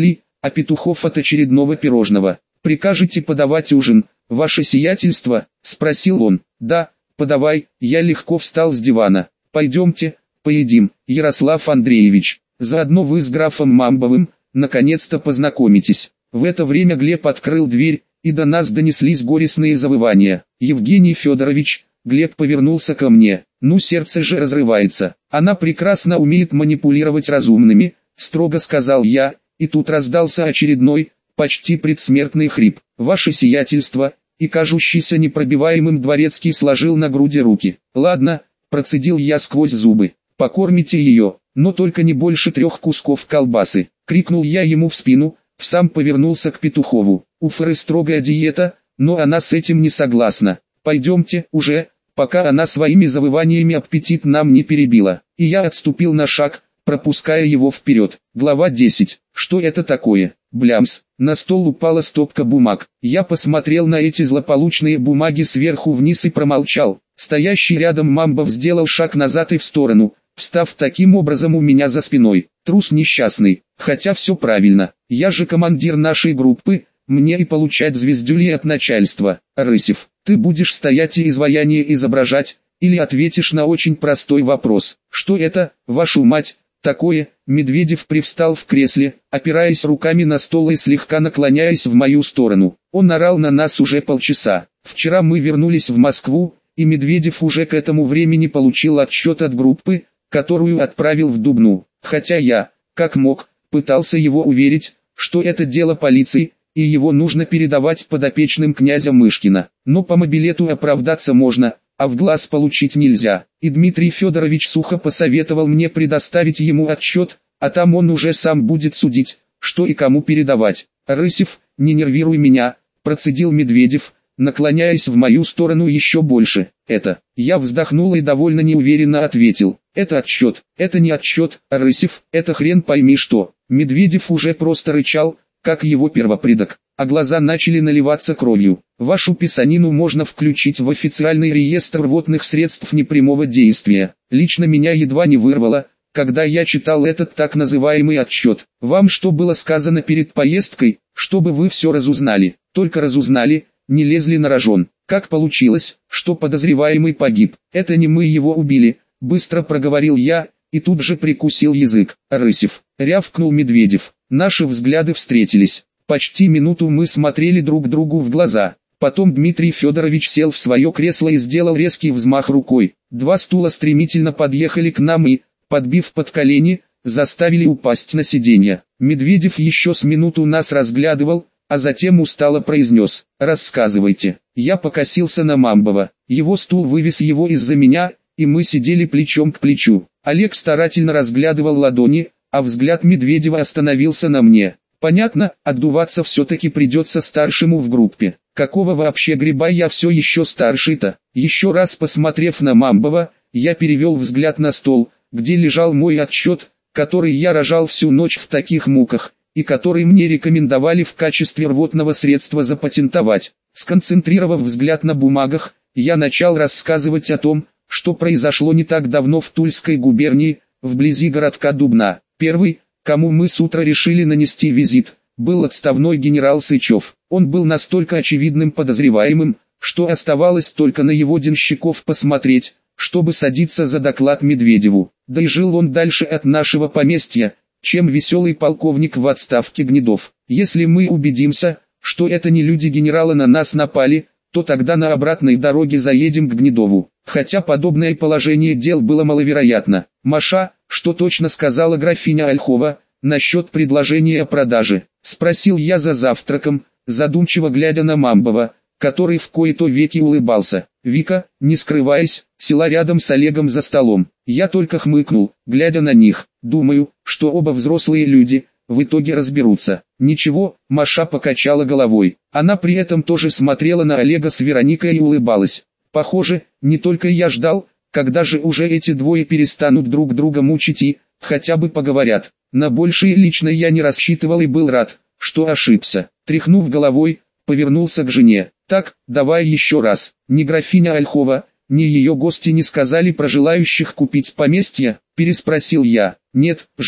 а Петухов от очередного пирожного. «Прикажете подавать ужин, ваше сиятельство?» – спросил он. «Да, подавай». Я легко встал с дивана. «Пойдемте, поедим, Ярослав Андреевич. Заодно вы с графом Мамбовым, наконец-то познакомитесь». В это время Глеб открыл дверь, и до нас донеслись горестные завывания. «Евгений Федорович», Глеб повернулся ко мне. «Ну, сердце же разрывается. Она прекрасно умеет манипулировать разумными», строго сказал я, и тут раздался очередной, почти предсмертный хрип. «Ваше сиятельство», и кажущийся непробиваемым дворецкий сложил на груди руки. «Ладно», процедил я сквозь зубы, «покормите ее, но только не больше трех кусков колбасы», крикнул я ему в спину, сам повернулся к Петухову. «У Фры строгая диета, но она с этим не согласна. Пойдемте уже», пока она своими завываниями аппетит нам не перебила. И я отступил на шаг, пропуская его вперед. Глава десять. Что это такое? Блямс. На стол упала стопка бумаг. Я посмотрел на эти злополучные бумаги сверху вниз и промолчал. Стоящий рядом Мамбов сделал шаг назад и в сторону, встав таким образом у меня за спиной. Трус несчастный. Хотя все правильно. Я же командир нашей группы, мне и получать звездюли от начальства. Рысев, ты будешь стоять и изваяние изображать, или ответишь на очень простой вопрос. Что это, вашу мать, такое? Медведев привстал в кресле, опираясь руками на стол и слегка наклоняясь в мою сторону. Он орал на нас уже полчаса. Вчера мы вернулись в Москву, и Медведев уже к этому времени получил отчет от группы, которую отправил в Дубну. Хотя я, как мог, пытался его уверить, что это дело полиции, и его нужно передавать подопечным князя Мышкина. Но по мобилету оправдаться можно, а в глаз получить нельзя. И Дмитрий Федорович сухо посоветовал мне предоставить ему отчет, а там он уже сам будет судить, что и кому передавать. «Рысев, не нервируй меня», процедил Медведев, наклоняясь в мою сторону еще больше. «Это...» Я вздохнул и довольно неуверенно ответил. «Это отчет, это не отчет, Рысев, это хрен пойми что». Медведев уже просто рычал, как его первопредок, а глаза начали наливаться кровью. «Вашу писанину можно включить в официальный реестр рвотных средств непрямого действия. Лично меня едва не вырвало, когда я читал этот так называемый отчет. Вам что было сказано перед поездкой, чтобы вы все разузнали? Только разузнали, не лезли на рожон. Как получилось, что подозреваемый погиб? Это не мы его убили», быстро проговорил я, и тут же прикусил язык. «Рысев», рявкнул Медведев. Наши взгляды встретились. Почти минуту мы смотрели друг другу в глаза. Потом Дмитрий Федорович сел в свое кресло и сделал резкий взмах рукой. Два стула стремительно подъехали к нам и, подбив под колени, заставили упасть на сиденье. Медведев еще с минуту нас разглядывал, а затем устало произнес: «Рассказывайте». Я покосился на Мамбова. Его стул вывез его из-за меня, и мы сидели плечом к плечу. Олег старательно разглядывал ладони, а взгляд Медведева остановился на мне. Понятно, отдуваться все-таки придется старшему в группе. Какого вообще гриба я все еще старший-то? Еще раз посмотрев на Мамбова, я перевел взгляд на стол, где лежал мой отчет, который я рожал всю ночь в таких муках, и который мне рекомендовали в качестве рвотного средства запатентовать. Сконцентрировав взгляд на бумагах, я начал рассказывать о том, что произошло не так давно в Тульской губернии, вблизи городка Дубна. Первый, кому мы с утра решили нанести визит, был отставной генерал Сычев. Он был настолько очевидным подозреваемым, что оставалось только на его денщиков посмотреть, чтобы садиться за доклад Медведеву. Да и жил он дальше от нашего поместья, чем веселый полковник в отставке Гнедов. Если мы убедимся, что это не люди генерала на нас напали, то тогда на обратной дороге заедем к Гнедову. Хотя подобное положение дел было маловероятно. «Маша, что точно сказала графиня Ольхова насчет предложения о продаже?» — спросил я за завтраком, задумчиво глядя на Мамбова, который в кои-то веки улыбался. Вика, не скрываясь, села рядом с Олегом за столом. Я только хмыкнул, глядя на них. Думаю, что оба взрослые люди в итоге разберутся. Ничего, Маша покачала головой. Она при этом тоже смотрела на Олега с Вероникой и улыбалась. Похоже, не только я ждал, когда же уже эти двое перестанут друг друга мучить и, хотя бы поговорят. На большее лично я не рассчитывал и был рад, что ошибся. Тряхнув головой, повернулся к жене. «Так, давай еще раз. Ни графиня Ольхова, ни ее гости не сказали про желающих купить поместье?» — переспросил я. «Нет, Женя,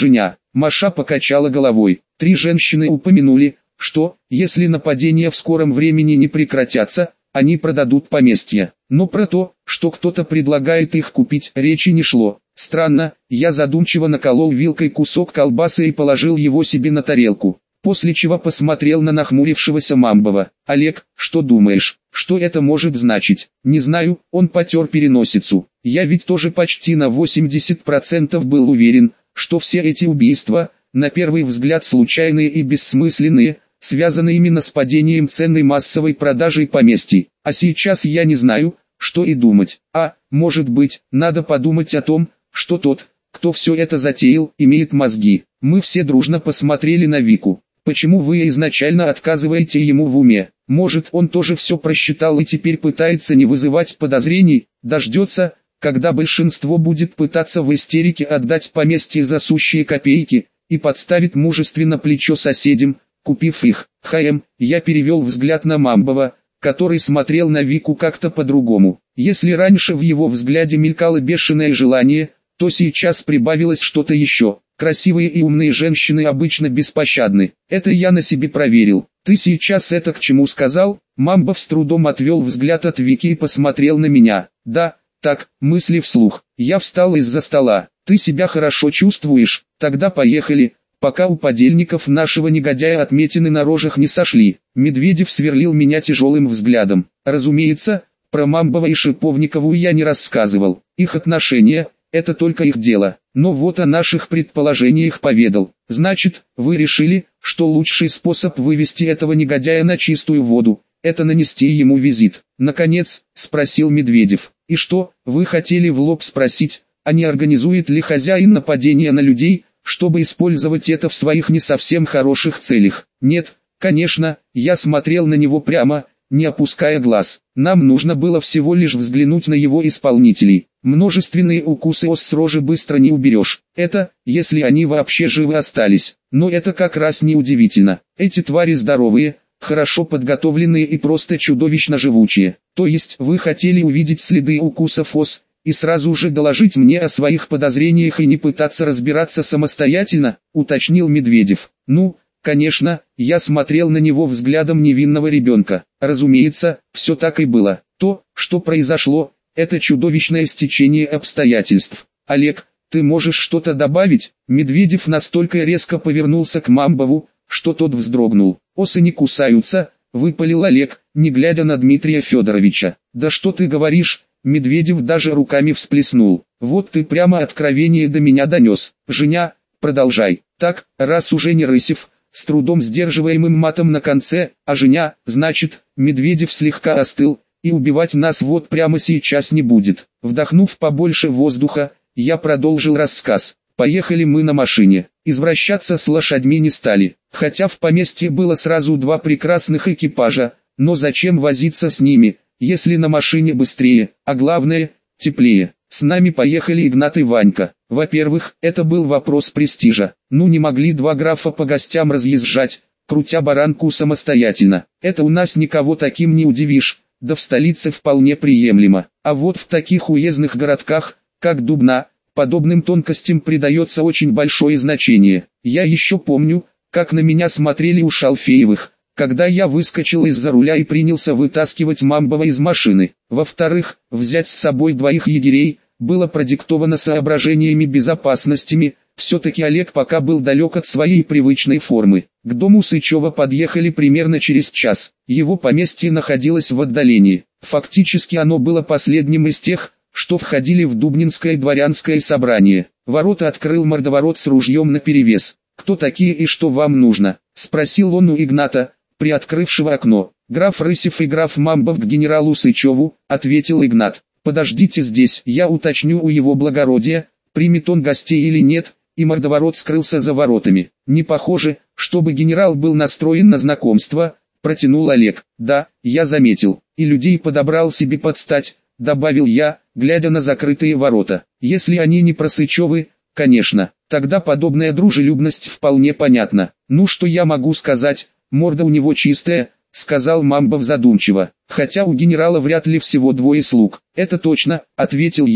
Маша покачала головой. Три женщины упомянули, что, если нападения в скором времени не прекратятся, они продадут поместье. Но про то, что кто-то предлагает их купить, речи не шло. Странно, я задумчиво наколол вилкой кусок колбасы и положил его себе на тарелку. После чего посмотрел на нахмурившегося Мамбова. «Олег, что думаешь, что это может значить?» «Не знаю», он потер переносицу. «Я ведь тоже почти на восемьдесят процентов был уверен, что все эти убийства, на первый взгляд случайные и бессмысленные, связаны именно с падением ценной массовой продажей поместий. А сейчас я не знаю, что и думать. А, может быть, надо подумать о том, что тот, кто все это затеял, имеет мозги». Мы все дружно посмотрели на Вику. «Почему вы изначально отказываете ему в уме? Может, он тоже все просчитал и теперь пытается не вызывать подозрений, дождется, когда большинство будет пытаться в истерике отдать поместье за сущие копейки, и подставит мужественно плечо соседям, купив их». «Хм», я перевел взгляд на Мамбова, который смотрел на Вику как-то по-другому. Если раньше в его взгляде мелькало бешеное желание, то сейчас прибавилось что-то еще. Красивые и умные женщины обычно беспощадны. Это я на себе проверил. «Ты сейчас это к чему сказал?» Мамбов с трудом отвел взгляд от Вики и посмотрел на меня. «Да, так, мысли вслух». Я встал из-за стола. «Ты себя хорошо чувствуешь? Тогда поехали, пока у подельников нашего негодяя отметины на рожах не сошли». Медведев сверлил меня тяжелым взглядом. Разумеется, про Мамбова и Шиповникову я не рассказывал. Их отношения – это только их дело. Но вот о наших предположениях поведал. «Значит, вы решили, что лучший способ вывести этого негодяя на чистую воду – это нанести ему визит?» Наконец, спросил Медведев. «И что, вы хотели в лоб спросить, а не организует ли хозяин нападение на людей, чтобы использовать это в своих не совсем хороших целях?» «Нет, конечно», я смотрел на него прямо, не опуская глаз. Нам нужно было всего лишь взглянуть на его исполнителей. Множественные укусы ос с рожи быстро не уберешь. Это, если они вообще живы остались. Но это как раз не удивительно. Эти твари здоровые, хорошо подготовленные и просто чудовищно живучие. То есть вы хотели увидеть следы укусов ос, и сразу же доложить мне о своих подозрениях и не пытаться разбираться самостоятельно, уточнил Медведев. Ну, конечно, я смотрел на него взглядом невинного ребенка. Разумеется, все так и было. То, что произошло, это чудовищное стечение обстоятельств. Олег, ты можешь что-то добавить? Медведев настолько резко повернулся к Мамбову, что тот вздрогнул. «Осы не кусаются», — выпалил Олег, не глядя на Дмитрия Федоровича. «Да что ты говоришь?» Медведев даже руками всплеснул. «Вот ты прямо откровение до меня донес. Женя, продолжай. Так, раз уже не Рысев, с трудом сдерживаемым матом на конце, а Женя, значит, Медведев слегка остыл, и убивать нас вот прямо сейчас не будет». Вдохнув побольше воздуха, я продолжил рассказ. Поехали мы на машине. Извращаться с лошадьми не стали. Хотя в поместье было сразу два прекрасных экипажа, но зачем возиться с ними, если на машине быстрее, а главное, теплее. С нами поехали Игнат и Ванька. Во-первых, это был вопрос престижа. Ну не могли два графа по гостям разъезжать, крутя баранку самостоятельно. Это у нас никого таким не удивишь, да в столице вполне приемлемо. А вот в таких уездных городках, как Дубна, подобным тонкостям придается очень большое значение. Я еще помню, как на меня смотрели у Шалфеевых, когда я выскочил из-за руля и принялся вытаскивать Мамбова из машины. Во-вторых, взять с собой двоих егерей было продиктовано соображениями безопасностями. Все-таки Олег пока был далек от своей привычной формы. К дому Сычева подъехали примерно через час. Его поместье находилось в отдалении. Фактически оно было последним из тех, что входили в Дубнинское дворянское собрание. Ворота открыл мордоворот с ружьем наперевес. «Кто такие и что вам нужно?» — спросил он у Игната, приоткрывшего окно. «Граф Рысев и граф Мамбов к генералу Сычеву», — ответил Игнат. «Подождите здесь, я уточню у его благородия, примет он гостей или нет», и мордоворот скрылся за воротами. «Не похоже, чтобы генерал был настроен на знакомство», — протянул Олег. «Да, я заметил, и людей подобрал себе под стать», — добавил я, глядя на закрытые ворота. «Если они не про Сычевы, конечно, тогда подобная дружелюбность вполне понятна. Ну что я могу сказать, морда у него чистая», — сказал Мамбов задумчиво. «Хотя у генерала вряд ли всего двое слуг». «Это точно», — ответил я,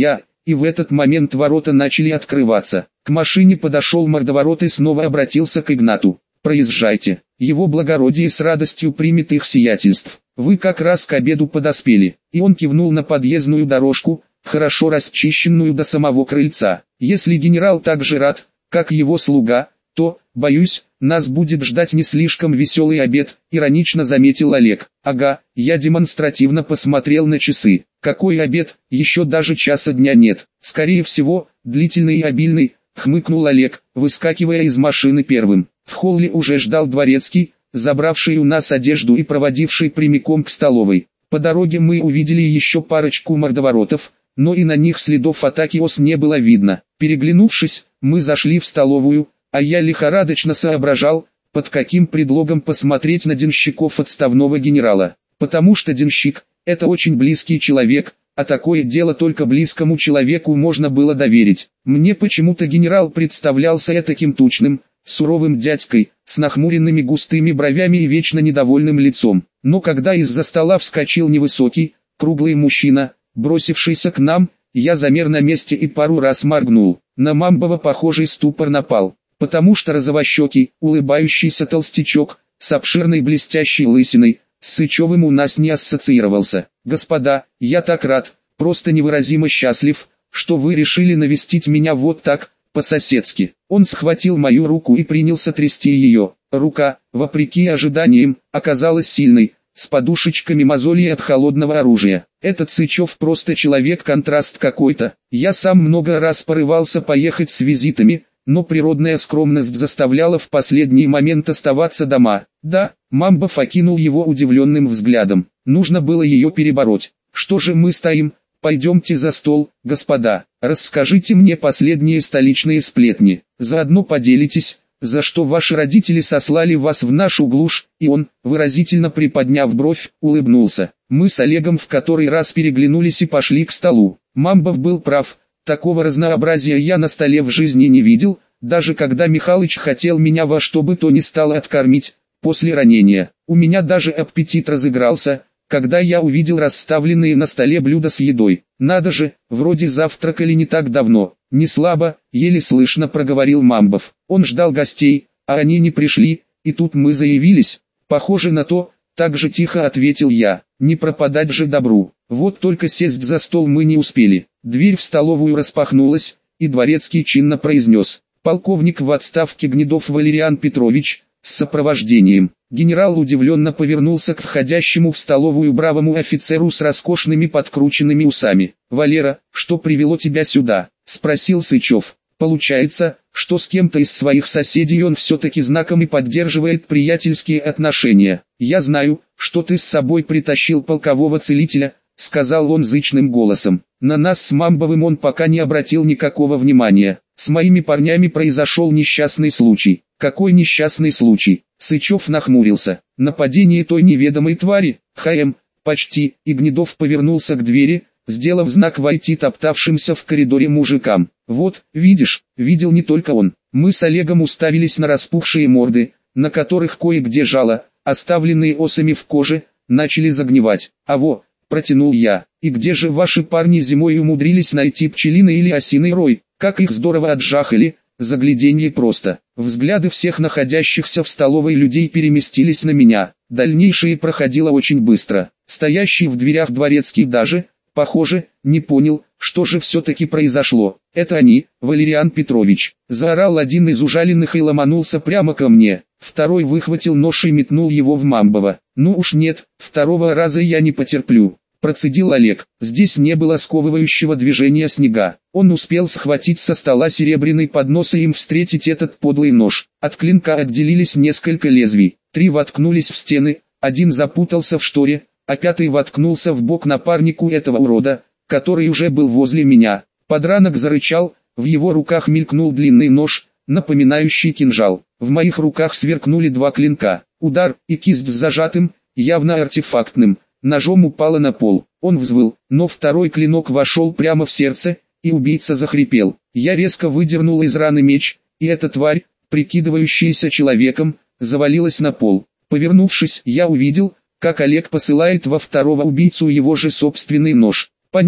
и в этот момент ворота начали открываться. К машине подошел мордоворот и снова обратился к Игнату. «Проезжайте, его благородие с радостью примет их сиятельств. Вы как раз к обеду подоспели». И он кивнул на подъездную дорожку, хорошо расчищенную до самого крыльца. «Если генерал так же рад, как его слуга, то, боюсь, нас будет ждать не слишком веселый обед», — иронично заметил Олег. «Ага», — я демонстративно посмотрел на часы. «Какой обед, еще даже часа дня нет. Скорее всего, длительный и обильный», — хмыкнул Олег, выскакивая из машины первым. В холле уже ждал дворецкий, забравший у нас одежду и проводивший прямиком к столовой. По дороге мы увидели еще парочку мордоворотов, но и на них следов атаки ос не было видно. Переглянувшись, мы зашли в столовую, а я лихорадочно соображал, под каким предлогом посмотреть на денщиков отставного генерала. Потому что денщик – это очень близкий человек, а такое дело только близкому человеку можно было доверить. Мне почему-то генерал представлялся этаким тучным, суровым дядькой, с нахмуренными густыми бровями и вечно недовольным лицом. Но когда из-за стола вскочил невысокий, круглый мужчина, бросившийся к нам, я замер на месте и пару раз моргнул. На Мамбова похожий ступор напал, потому что розовощекий, улыбающийся толстячок, с обширной блестящей лысиной, с Сычевым у нас не ассоциировался. «Господа, я так рад, просто невыразимо счастлив, что вы решили навестить меня вот так, по-соседски». Он схватил мою руку и принялся трясти ее. Рука, вопреки ожиданиям, оказалась сильной, с подушечками мозолей от холодного оружия. Этот Сычев просто человек-контраст какой-то. Я сам много раз порывался поехать с визитами, но природная скромность заставляла в последний момент оставаться дома. Да, Мамбов окинул его удивленным взглядом. Нужно было ее перебороть. «Что же мы стоим? Пойдемте за стол, господа. Расскажите мне последние столичные сплетни. Заодно поделитесь, за что ваши родители сослали вас в нашу глушь». И он, выразительно приподняв бровь, улыбнулся. Мы с Олегом в который раз переглянулись и пошли к столу. Мамбов был прав. Такого разнообразия я на столе в жизни не видел, даже когда Михалыч хотел меня во что бы то ни стало откормить, после ранения. У меня даже аппетит разыгрался, когда я увидел расставленные на столе блюда с едой. «Надо же, вроде завтракали не так давно». «Не слабо», еле слышно проговорил Мамбов. Он ждал гостей, а они не пришли, и тут мы заявились. «Похоже на то», так же тихо ответил я. «Не пропадать же добру». Вот только сесть за стол мы не успели. Дверь в столовую распахнулась, и дворецкий чинно произнес: «Полковник в отставке Гнедов Валериан Петрович, с сопровождением». Генерал удивленно повернулся к входящему в столовую бравому офицеру с роскошными подкрученными усами. «Валера, что привело тебя сюда?» — спросил Сычев. «Получается, что с кем-то из своих соседей он все-таки знаком и поддерживает приятельские отношения. Я знаю, что ты с собой притащил полкового целителя», — сказал он зычным голосом. «На нас с Мамбовым он пока не обратил никакого внимания. С моими парнями произошел несчастный случай». «Какой несчастный случай?» Сычев нахмурился. «Нападение той неведомой твари, ХМ, почти», и Гнедов повернулся к двери, сделав знак войти топтавшимся в коридоре мужикам. «Вот, видишь», видел не только он. Мы с Олегом уставились на распухшие морды, на которых кое-где жало, оставленные осами в коже, начали загнивать. «А во», протянул я, «и где же ваши парни зимой умудрились найти пчелиный или осиный рой? Как их здорово отжахали, загляденье просто». Взгляды всех находящихся в столовой людей переместились на меня. Дальнейшее проходило очень быстро. Стоящий в дверях дворецкий даже, похоже, не понял, что же все-таки произошло. «Это они, Валериан Петрович», — заорал один из ужаленных и ломанулся прямо ко мне. Второй выхватил нож и метнул его в Мамбова. «Ну уж нет, второго раза я не потерплю», — процедил Олег. Здесь не было сковывающего движения снега. Он успел схватить со стола серебряный поднос и им встретить этот подлый нож. От клинка отделились несколько лезвий. Три воткнулись в стены, один запутался в шторе, а пятый воткнулся в бок напарнику этого урода, который уже был возле меня. Подранок зарычал, в его руках мелькнул длинный нож, напоминающий кинжал. В моих руках сверкнули два клинка. Удар, и кисть с зажатым, явно артефактным, ножом упала на пол. Он взвыл, но второй клинок вошел прямо в сердце, и убийца захрипел. Я резко выдернул из раны меч, и эта тварь, прикидывающаяся человеком, завалилась на пол. Повернувшись, я увидел, как Олег посылает во второго убийцу его же собственный нож. Поняв,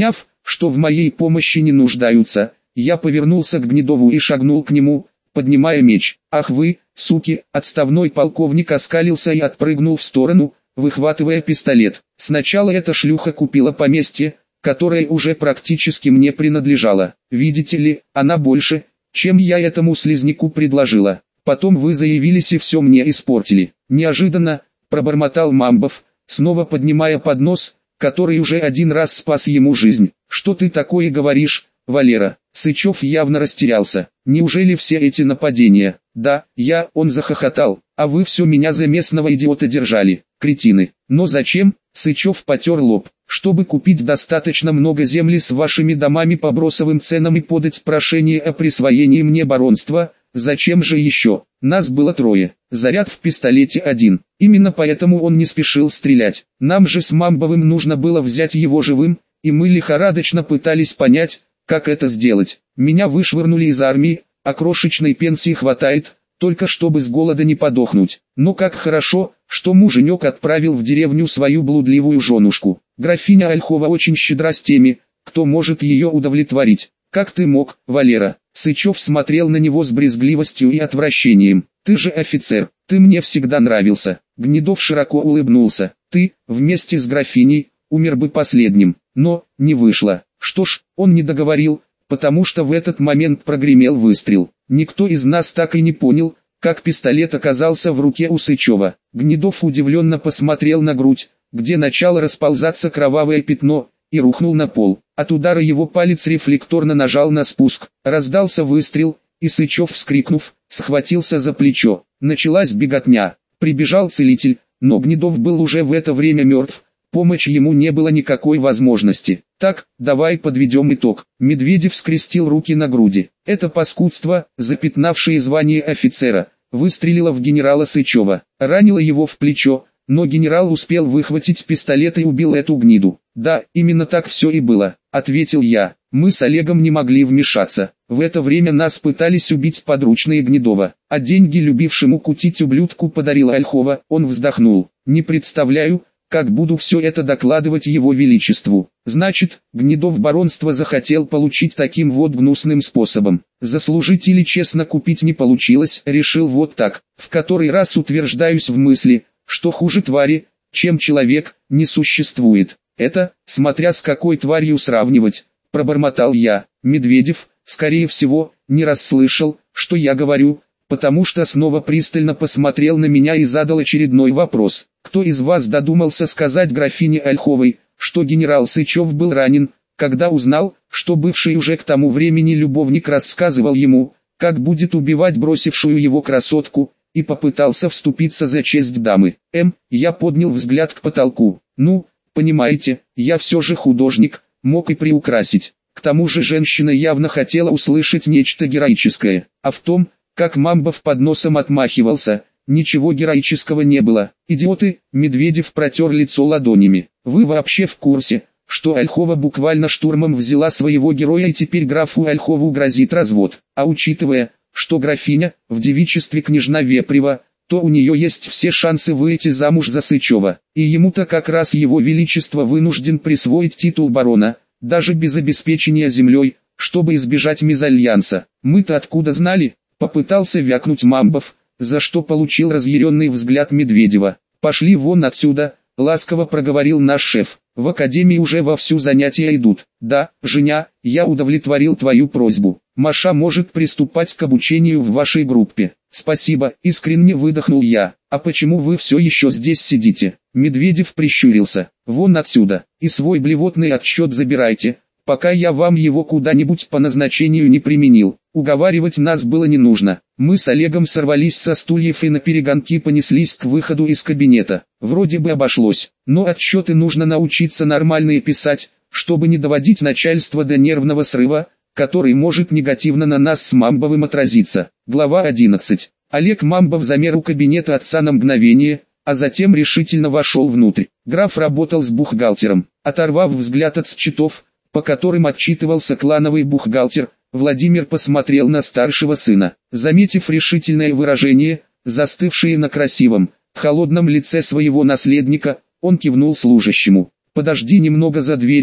что в моей помощи не нуждаются. Я повернулся к Гнедову и шагнул к нему, поднимая меч. «Ах вы, суки!» Отставной полковник оскалился и отпрыгнул в сторону, выхватывая пистолет. Сначала эта шлюха купила поместье, которое уже практически мне принадлежало. Видите ли, она больше, чем я этому слизняку предложила. Потом вы заявились и все мне испортили. Неожиданно, пробормотал Мамбов, снова поднимая поднос, который уже один раз спас ему жизнь. Что ты такое говоришь, Валера? Сычев явно растерялся. Неужели все эти нападения? Да, я, он захохотал, а вы все меня за местного идиота держали, кретины. Но зачем? Сычев потер лоб. Чтобы купить достаточно много земли с вашими домами по бросовым ценам и подать прошение о присвоении мне баронства. Зачем же еще? Нас было трое, заряд в пистолете один. Именно поэтому он не спешил стрелять. Нам же с Мамбовым нужно было взять его живым, и мы лихорадочно пытались понять, как это сделать. Меня вышвырнули из армии, а крошечной пенсии хватает, только чтобы с голода не подохнуть. Но как хорошо, что муженек отправил в деревню свою блудливую женушку. Графиня Ольхова очень щедра с теми, кто может ее удовлетворить. Как ты мог, Валера? Сычев смотрел на него с брезгливостью и отвращением. Ты же офицер, ты мне всегда нравился. Гнедов широко улыбнулся. Ты, вместе с графиней, умер бы последним. Но, не вышло. Что ж, он не договорил, потому что в этот момент прогремел выстрел. Никто из нас так и не понял, как пистолет оказался в руке у Сычева. Гнедов удивленно посмотрел на грудь, где начало расползаться кровавое пятно, и рухнул на пол. От удара его палец рефлекторно нажал на спуск. Раздался выстрел, и Сычев, вскрикнув, схватился за плечо. Началась беготня. Прибежал целитель, но Гнедов был уже в это время мертв. Помочь ему не было никакой возможности. Так, давай подведем итог. Медведев скрестил руки на груди. Это паскудство, запятнавшее звание офицера, выстрелило в генерала Сычева, ранило его в плечо, но генерал успел выхватить пистолет и убил эту гниду. Да, именно так все и было, ответил я. Мы с Олегом не могли вмешаться. В это время нас пытались убить подручные Гнедова, а деньги любившему кутить ублюдку подарила Ольхова. Он вздохнул. Не представляю, как буду все это докладывать его величеству. Значит, Гнедов баронство захотел получить таким вот гнусным способом. Заслужить или честно купить не получилось, решил вот так. В который раз утверждаюсь в мысли, что хуже твари, чем человек, не существует. Это, смотря с какой тварью сравнивать, пробормотал я. Медведев, скорее всего, не расслышал, что я говорю, потому что снова пристально посмотрел на меня и задал очередной вопрос. Кто из вас додумался сказать графине Ольховой, что генерал Сычев был ранен, когда узнал, что бывший уже к тому времени любовник рассказывал ему, как будет убивать бросившую его красотку, и попытался вступиться за честь дамы? М. Я поднял взгляд к потолку. Ну, понимаете, я все же художник, мог и приукрасить. К тому же женщина явно хотела услышать нечто героическое, а в том, как Мамбов под носом отмахивался, ничего героического не было. Идиоты, Медведев протер лицо ладонями. Вы вообще в курсе, что Ольхова буквально штурмом взяла своего героя и теперь графу Ольхову грозит развод? А учитывая, что графиня, в девичестве княжна Вепрева, то у нее есть все шансы выйти замуж за Сычева. И ему-то как раз его величество вынужден присвоить титул барона, даже без обеспечения землей, чтобы избежать мезальянса. Мы-то откуда знали? Попытался вякнуть Мамбов, за что получил разъяренный взгляд Медведева. «Пошли вон отсюда», — ласково проговорил наш шеф. «В академии уже вовсю занятия идут». «Да, Женя, я удовлетворил твою просьбу. Маша может приступать к обучению в вашей группе». «Спасибо», — искренне выдохнул я. «А почему вы все еще здесь сидите?» Медведев прищурился. «Вон отсюда, и свой блевотный отсчет забирайте, пока я вам его куда-нибудь по назначению не применил». Уговаривать нас было не нужно. Мы с Олегом сорвались со стульев и наперегонки понеслись к выходу из кабинета. Вроде бы обошлось, но отчеты нужно научиться нормально писать, чтобы не доводить начальство до нервного срыва, который может негативно на нас с Мамбовым отразиться. Глава одиннадцать. Олег Мамбов замер у кабинета отца на мгновение, а затем решительно вошел внутрь. Граф работал с бухгалтером. Оторвав взгляд от счетов, по которым отчитывался клановый бухгалтер, Владимир посмотрел на старшего сына. Заметив решительное выражение, застывшее на красивом, холодном лице своего наследника, он кивнул служащему. «Подожди немного за дверью,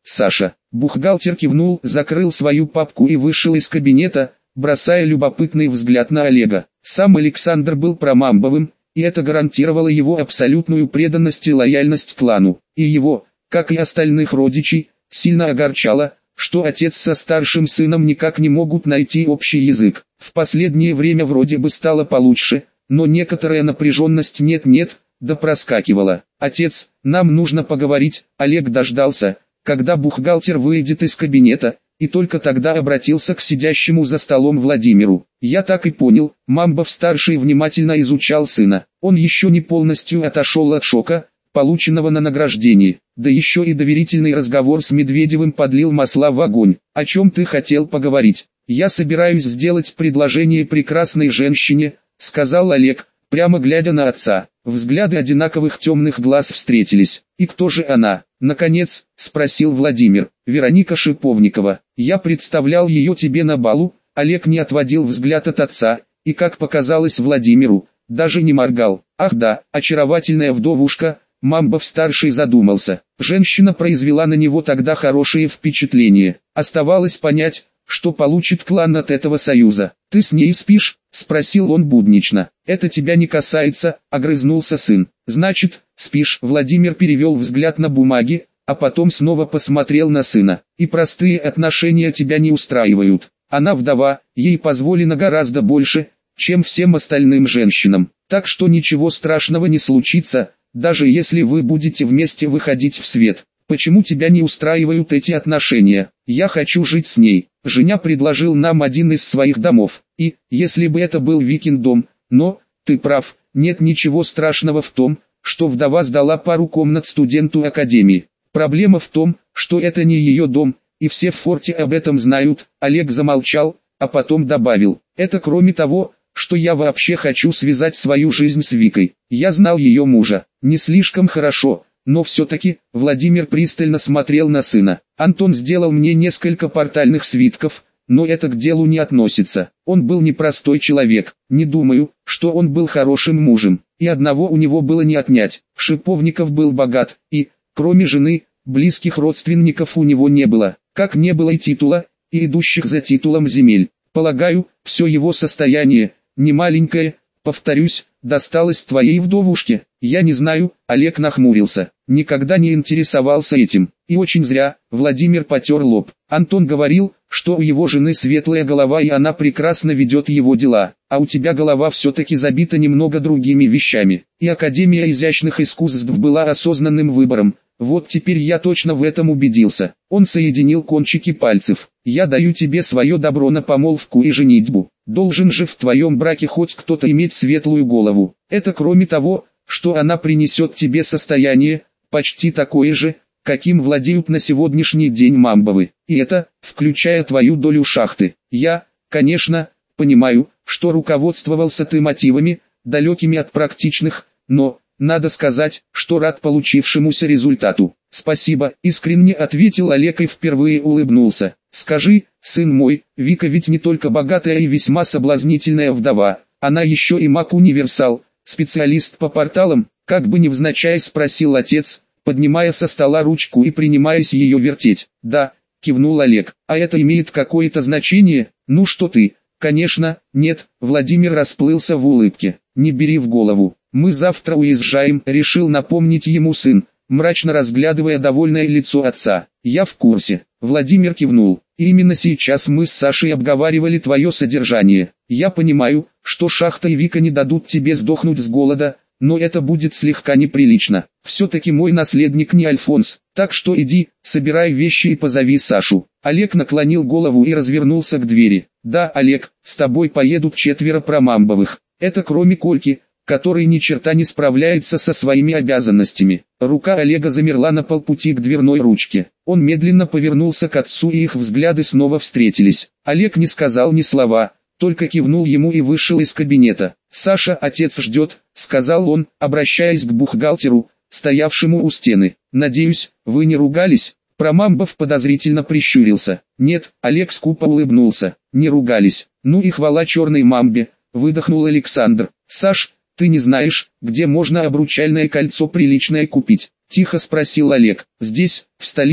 Саша. Бухгалтер кивнул, закрыл свою папку и вышел из кабинета, бросая любопытный взгляд на Олега. Сам Александр был промамбовым, и это гарантировало его абсолютную преданность и лояльность клану. И его, как и остальных родичей, сильно огорчало, что отец со старшим сыном никак не могут найти общий язык. В последнее время вроде бы стало получше, но некоторая напряженность нет-нет, да проскакивала. «Отец, нам нужно поговорить». Олег дождался, когда бухгалтер выйдет из кабинета, и только тогда обратился к сидящему за столом Владимиру. «Я так и понял». Мамбов-старший внимательно изучал сына. Он еще не полностью отошел от шока, полученного на награждении. Да еще и доверительный разговор с Медведевым подлил масла в огонь. «О чем ты хотел поговорить?» «Я собираюсь сделать предложение прекрасной женщине», — сказал Олег, прямо глядя на отца. Взгляды одинаковых темных глаз встретились. «И кто же она?» «Наконец», — спросил Владимир. «Вероника Шиповникова. Я представлял ее тебе на балу». Олег не отводил взгляд от отца, и, как показалось Владимиру, даже не моргал. «Ах да, очаровательная вдовушка». Мамбов-старший задумался. Женщина произвела на него тогда хорошее впечатление. Оставалось понять, что получит клан от этого союза. «Ты с ней спишь?» — спросил он буднично. «Это тебя не касается», — огрызнулся сын. «Значит, спишь?» Владимир перевел взгляд на бумаги, а потом снова посмотрел на сына. «И простые отношения тебя не устраивают. Она вдова, ей позволено гораздо больше, чем всем остальным женщинам. Так что ничего страшного не случится, даже если вы будете вместе выходить в свет. Почему тебя не устраивают эти отношения? Я хочу жить с ней. Женя предложил нам один из своих домов. И, если бы это был Викин дом, но, ты прав, нет ничего страшного в том, что вдова сдала пару комнат студенту академии. Проблема в том, что это не ее дом, и все в форте об этом знают». Олег замолчал, а потом добавил: «Это кроме того, что я вообще хочу связать свою жизнь с Викой. Я знал ее мужа, не слишком хорошо, но все-таки». Владимир пристально смотрел на сына. «Антон сделал мне несколько портальных свитков, но это к делу не относится. Он был непростой человек, не думаю, что он был хорошим мужем, и одного у него было не отнять. Шиповников был богат, и, кроме жены, близких родственников у него не было, как не было и титула, и идущих за титулом земель. Полагаю, все его состояние, немаленькое, повторюсь, досталось твоей вдовушке». «Я не знаю», — Олег нахмурился, — «никогда не интересовался этим». «И очень зря», — Владимир потер лоб. «Антон говорил, что у его жены светлая голова и она прекрасно ведет его дела, а у тебя голова все-таки забита немного другими вещами. И Академия изящных искусств была осознанным выбором. Вот теперь я точно в этом убедился». Он соединил кончики пальцев. «Я даю тебе свое добро на помолвку и женитьбу. Должен же в твоем браке хоть кто-то иметь светлую голову. Это кроме того, что она принесет тебе состояние, почти такое же, каким владеют на сегодняшний день Мамбовы. И это, включая твою долю шахты. Я, конечно, понимаю, что руководствовался ты мотивами, далекими от практичных, но, надо сказать, что рад получившемуся результату». «Спасибо», — искренне ответил Олег и впервые улыбнулся. «Скажи, сын мой, Вика ведь не только богатая и весьма соблазнительная вдова, она еще и маг-универсал, специалист по порталам?» Как бы невзначай спросил отец, поднимая со стола ручку и принимаясь ее вертеть. «Да», — кивнул Олег. «А это имеет какое-то значение? Ну что ты?» «Конечно, нет», — Владимир расплылся в улыбке. «Не бери в голову. Мы завтра уезжаем», — решил напомнить ему сын, мрачно разглядывая довольное лицо отца. «Я в курсе», — Владимир кивнул. «И именно сейчас мы с Сашей обговаривали твое содержание. Я понимаю, что шахта и Вика не дадут тебе сдохнуть с голода, но это будет слегка неприлично. Все-таки мой наследник не Альфонс, так что иди, собирай вещи и позови Сашу». Олег наклонил голову и развернулся к двери. «Да, Олег, с тобой поедут четверо промамбовых. Это кроме Кольки, который ни черта не справляется со своими обязанностями». Рука Олега замерла на полпути к дверной ручке. Он медленно повернулся к отцу, и их взгляды снова встретились. Олег не сказал ни слова, только кивнул ему и вышел из кабинета. «Саша, отец ждет», — сказал он, обращаясь к бухгалтеру, стоявшему у стены. «Надеюсь, вы не ругались?» Промамбов подозрительно прищурился. «Нет», — Олег скупо улыбнулся, — «не ругались». «Ну и хвала черной мамбе», — выдохнул Александр. «Саш, ты не знаешь, где можно обручальное кольцо приличное купить?» — тихо спросил Олег. «Здесь, в столице?»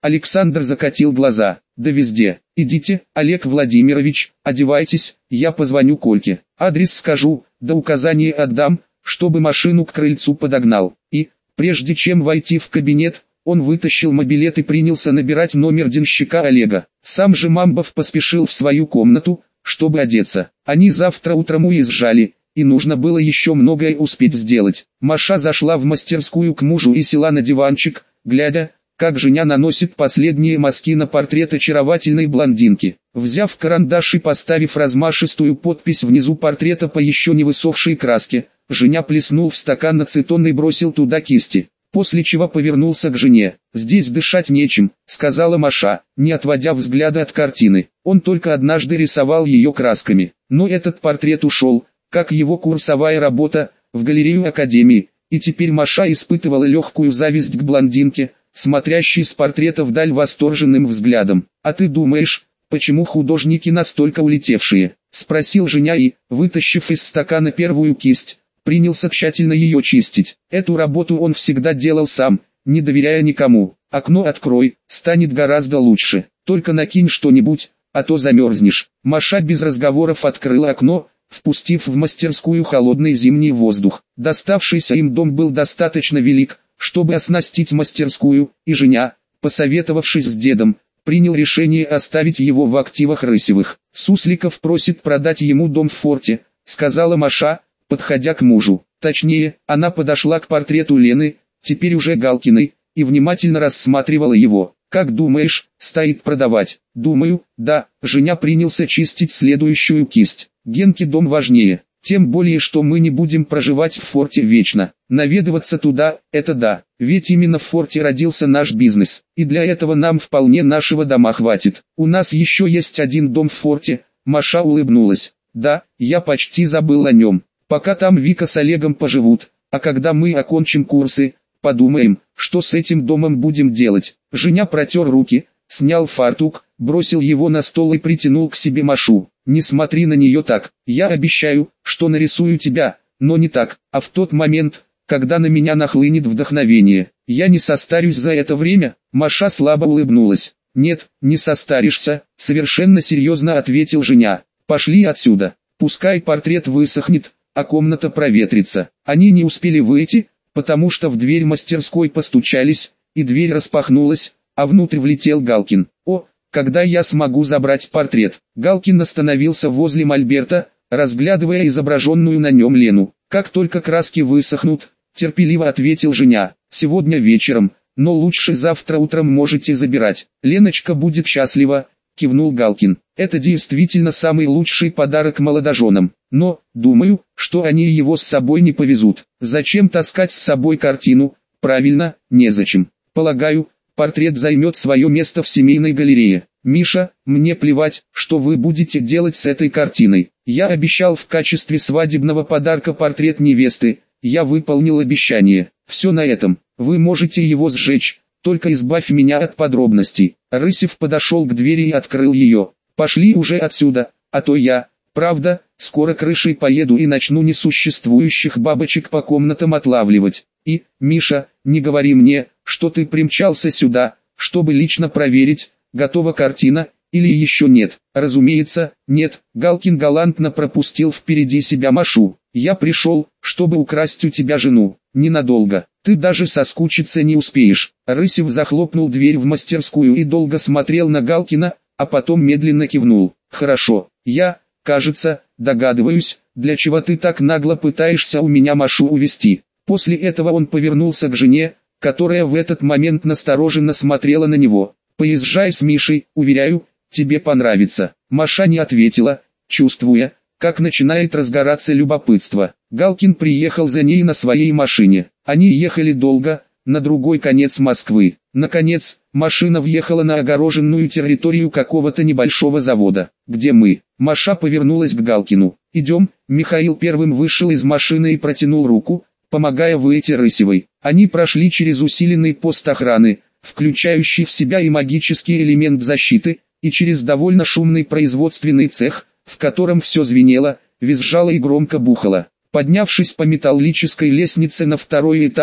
Александр закатил глаза. Да везде. Идите, Олег Владимирович, одевайтесь, я позвоню Кольке. Адрес скажу, да указание отдам, чтобы машину к крыльцу подогнал. И, прежде чем войти в кабинет, он вытащил мобилет и принялся набирать номер денщика Олега. Сам же Мамбов поспешил в свою комнату, чтобы одеться. Они завтра утром уезжали, и нужно было еще многое успеть сделать. Маша зашла в мастерскую к мужу и села на диванчик, глядя, как Женя наносит последние мазки на портрет очаровательной блондинки. Взяв карандаш и поставив размашистую подпись внизу портрета по еще не высохшей краске, Женя плеснул в стакан ацетон и бросил туда кисти. После чего повернулся к жене. «Здесь дышать нечем», — сказала Маша, не отводя взгляда от картины. Он только однажды рисовал ее красками. Но этот портрет ушел, как его курсовая работа, в галерею Академии, и теперь Маша испытывала легкую зависть к блондинке, смотрящей с портрета вдаль восторженным взглядом. «А ты думаешь, почему художники настолько улетевшие?» — спросил Женя и, вытащив из стакана первую кисть, принялся тщательно ее чистить. Эту работу он всегда делал сам, не доверяя никому. «Окно открой, станет гораздо лучше. Только накинь что-нибудь, а то замерзнешь». Маша без разговоров открыла окно, впустив в мастерскую холодный зимний воздух. Доставшийся им дом был достаточно велик, чтобы оснастить мастерскую, и Женя, посоветовавшись с дедом, принял решение оставить его в активах Рысевых. «Сусликов просит продать ему дом в форте», — сказала Маша, подходя к мужу. Точнее, она подошла к портрету Лены, теперь уже Галкиной, и внимательно рассматривала его. «Как думаешь, стоит продавать?» «Думаю, да». Женя принялся чистить следующую кисть. «Генке дом важнее, тем более что мы не будем проживать в форте вечно. Наведываться туда, это да, ведь именно в форте родился наш бизнес, и для этого нам вполне нашего дома хватит. У нас еще есть один дом в форте». Маша улыбнулась. «Да, я почти забыл о нем. Пока там Вика с Олегом поживут, а когда мы окончим курсы, подумаем, что с этим домом будем делать». Женя протер руки, снял фартук, бросил его на стол и притянул к себе Машу. «Не смотри на нее так, я обещаю, что нарисую тебя, но не так, а в тот момент, когда на меня нахлынет вдохновение. Я не состарюсь за это время». Маша слабо улыбнулась. «Нет, не состаришься», — совершенно серьезно ответил Женя. «Пошли отсюда, пускай портрет высохнет, а комната проветрится». Они не успели выйти, потому что в дверь мастерской постучались, и дверь распахнулась, а внутрь влетел Галкин. «О, когда я смогу забрать портрет?» Галкин остановился возле мольберта, разглядывая изображенную на нем Лену. «Как только краски высохнут», — терпеливо ответил Женя. «Сегодня вечером, но лучше завтра утром можете забирать. Леночка будет счастлива», — кивнул Галкин. «Это действительно самый лучший подарок молодоженам. Но, думаю, что они его с собой не повезут. Зачем таскать с собой картину? Правильно, незачем. Полагаю, портрет займет свое место в семейной галерее. Миша, мне плевать, что вы будете делать с этой картиной. Я обещал в качестве свадебного подарка портрет невесты, я выполнил обещание. Все на этом. Вы можете его сжечь, только избавь меня от подробностей». Рысев подошел к двери и открыл ее. «Пошли уже отсюда, а то я, правда, скоро крышей поеду и начну несуществующих бабочек по комнатам отлавливать. И, Миша, не говори мне, что ты примчался сюда, чтобы лично проверить, готова картина, или еще нет». «Разумеется, нет», — Галкин галантно пропустил впереди себя Машу. «Я пришел, чтобы украсть у тебя жену, ненадолго, ты даже соскучиться не успеешь». Рысев захлопнул дверь в мастерскую и долго смотрел на Галкина, а потом медленно кивнул. «Хорошо, я, кажется, догадываюсь, для чего ты так нагло пытаешься у меня Машу увести». После этого он повернулся к жене, которая в этот момент настороженно смотрела на него. «Поезжай с Мишей, уверяю, тебе понравится». Маша не ответила, чувствуя, как начинает разгораться любопытство. Галкин приехал за ней на своей машине. Они ехали долго, на другой конец Москвы. Наконец, машина въехала на огороженную территорию какого-то небольшого завода. «Где мы?» Маша повернулась к Галкину. «Идем». Михаил первым вышел из машины и протянул руку, помогая выйти Рысевой. Они прошли через усиленный пост охраны, включающий в себя и магический элемент защиты, и через довольно шумный производственный цех, в котором все звенело, визжало и громко бухало. Поднявшись по металлической лестнице на второй этаж,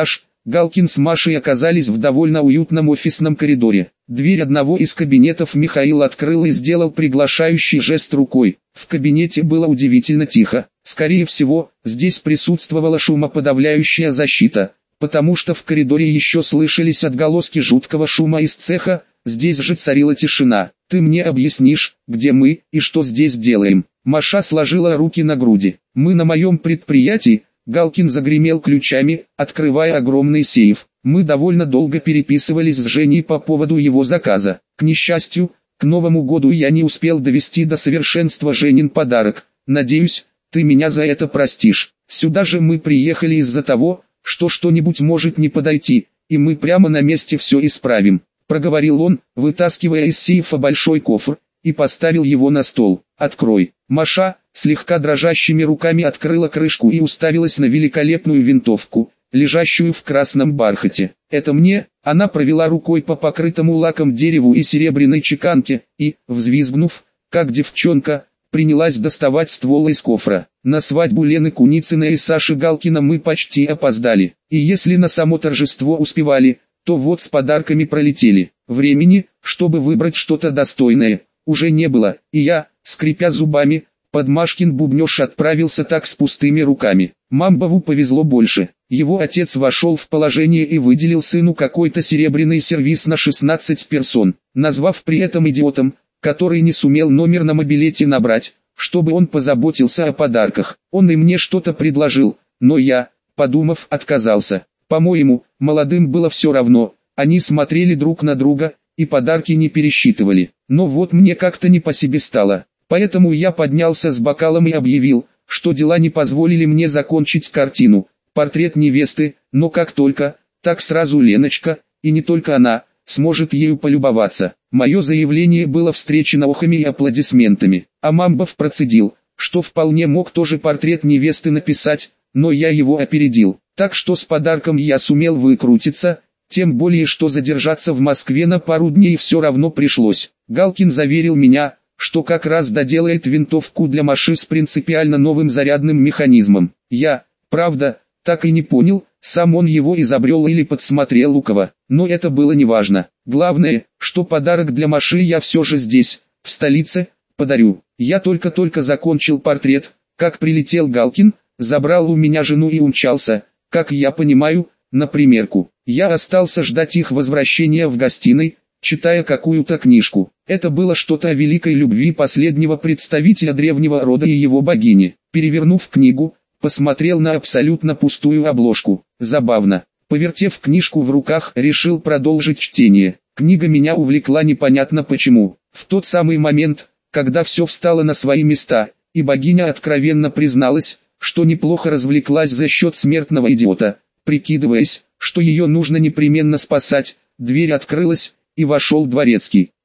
Галкин с Машей оказались в довольно уютном офисном коридоре. Дверь одного из кабинетов Михаил открыл и сделал приглашающий жест рукой. В кабинете было удивительно тихо. Скорее всего, здесь присутствовала шумоподавляющая защита, потому что в коридоре еще слышались отголоски жуткого шума из цеха. Здесь же царила тишина. «Ты мне объяснишь, где мы и что здесь делаем?» Маша сложила руки на груди. «Мы на моем предприятии». Галкин загремел ключами, открывая огромный сейф. Мы довольно долго переписывались с Женей по поводу его заказа. К несчастью, к Новому году я не успел довести до совершенства Женин подарок. Надеюсь, ты меня за это простишь. Сюда же мы приехали из-за того, что что-нибудь может не подойти, и мы прямо на месте все исправим», — проговорил он, вытаскивая из сейфа большой кофр, и поставил его на стол. «Открой». Маша, слегка дрожащими руками открыла крышку и уставилась на великолепную винтовку, лежащую в красном бархате. «Это мне?» Она провела рукой по покрытому лаком дереву и серебряной чеканке, и, взвизгнув, как девчонка, принялась доставать ствол из кофра. На свадьбу Лены Куницыной и Саши Галкина мы почти опоздали, и если на само торжество успевали, то вот с подарками пролетели. Времени, чтобы выбрать что-то достойное, уже не было, и я, скрипя зубами, под Машкин бубнёж отправился так с пустыми руками. Мамбову повезло больше. Его отец вошел в положение и выделил сыну какой-то серебряный сервиз на шестнадцать персон, назвав при этом идиотом, который не сумел номер на мобилете набрать, чтобы он позаботился о подарках. Он и мне что-то предложил, но я, подумав, отказался. По-моему, молодым было все равно, они смотрели друг на друга и подарки не пересчитывали. Но вот мне как-то не по себе стало. Поэтому я поднялся с бокалом и объявил, что дела не позволили мне закончить картину, портрет невесты, но как только, так сразу Леночка, и не только она, сможет ею полюбоваться. Мое заявление было встречено охами и аплодисментами, а Мамбов процедил, что вполне мог тоже портрет невесты написать, но я его опередил, так что с подарком я сумел выкрутиться, тем более что задержаться в Москве на пару дней все равно пришлось. Галкин заверил меня, что как раз доделает винтовку для Маши с принципиально новым зарядным механизмом. Я, правда, так и не понял, сам он его изобрел или подсмотрел у кого, но это было неважно. Главное, что подарок для Маши я все же здесь, в столице, подарю. Я только-только закончил портрет, как прилетел Галкин, забрал у меня жену и умчался, как я понимаю, на примерку. Я остался ждать их возвращения в гостиной, читая какую-то книжку. Это было что-то о великой любви последнего представителя древнего рода и его богини. Перевернув книгу, посмотрел на абсолютно пустую обложку. Забавно. Повертев книжку в руках, решил продолжить чтение. Книга меня увлекла непонятно почему. В тот самый момент, когда все встало на свои места, и богиня откровенно призналась, что неплохо развлеклась за счет смертного идиота, прикидываясь, что ее нужно непременно спасать, дверь открылась, и вошел дворецкий.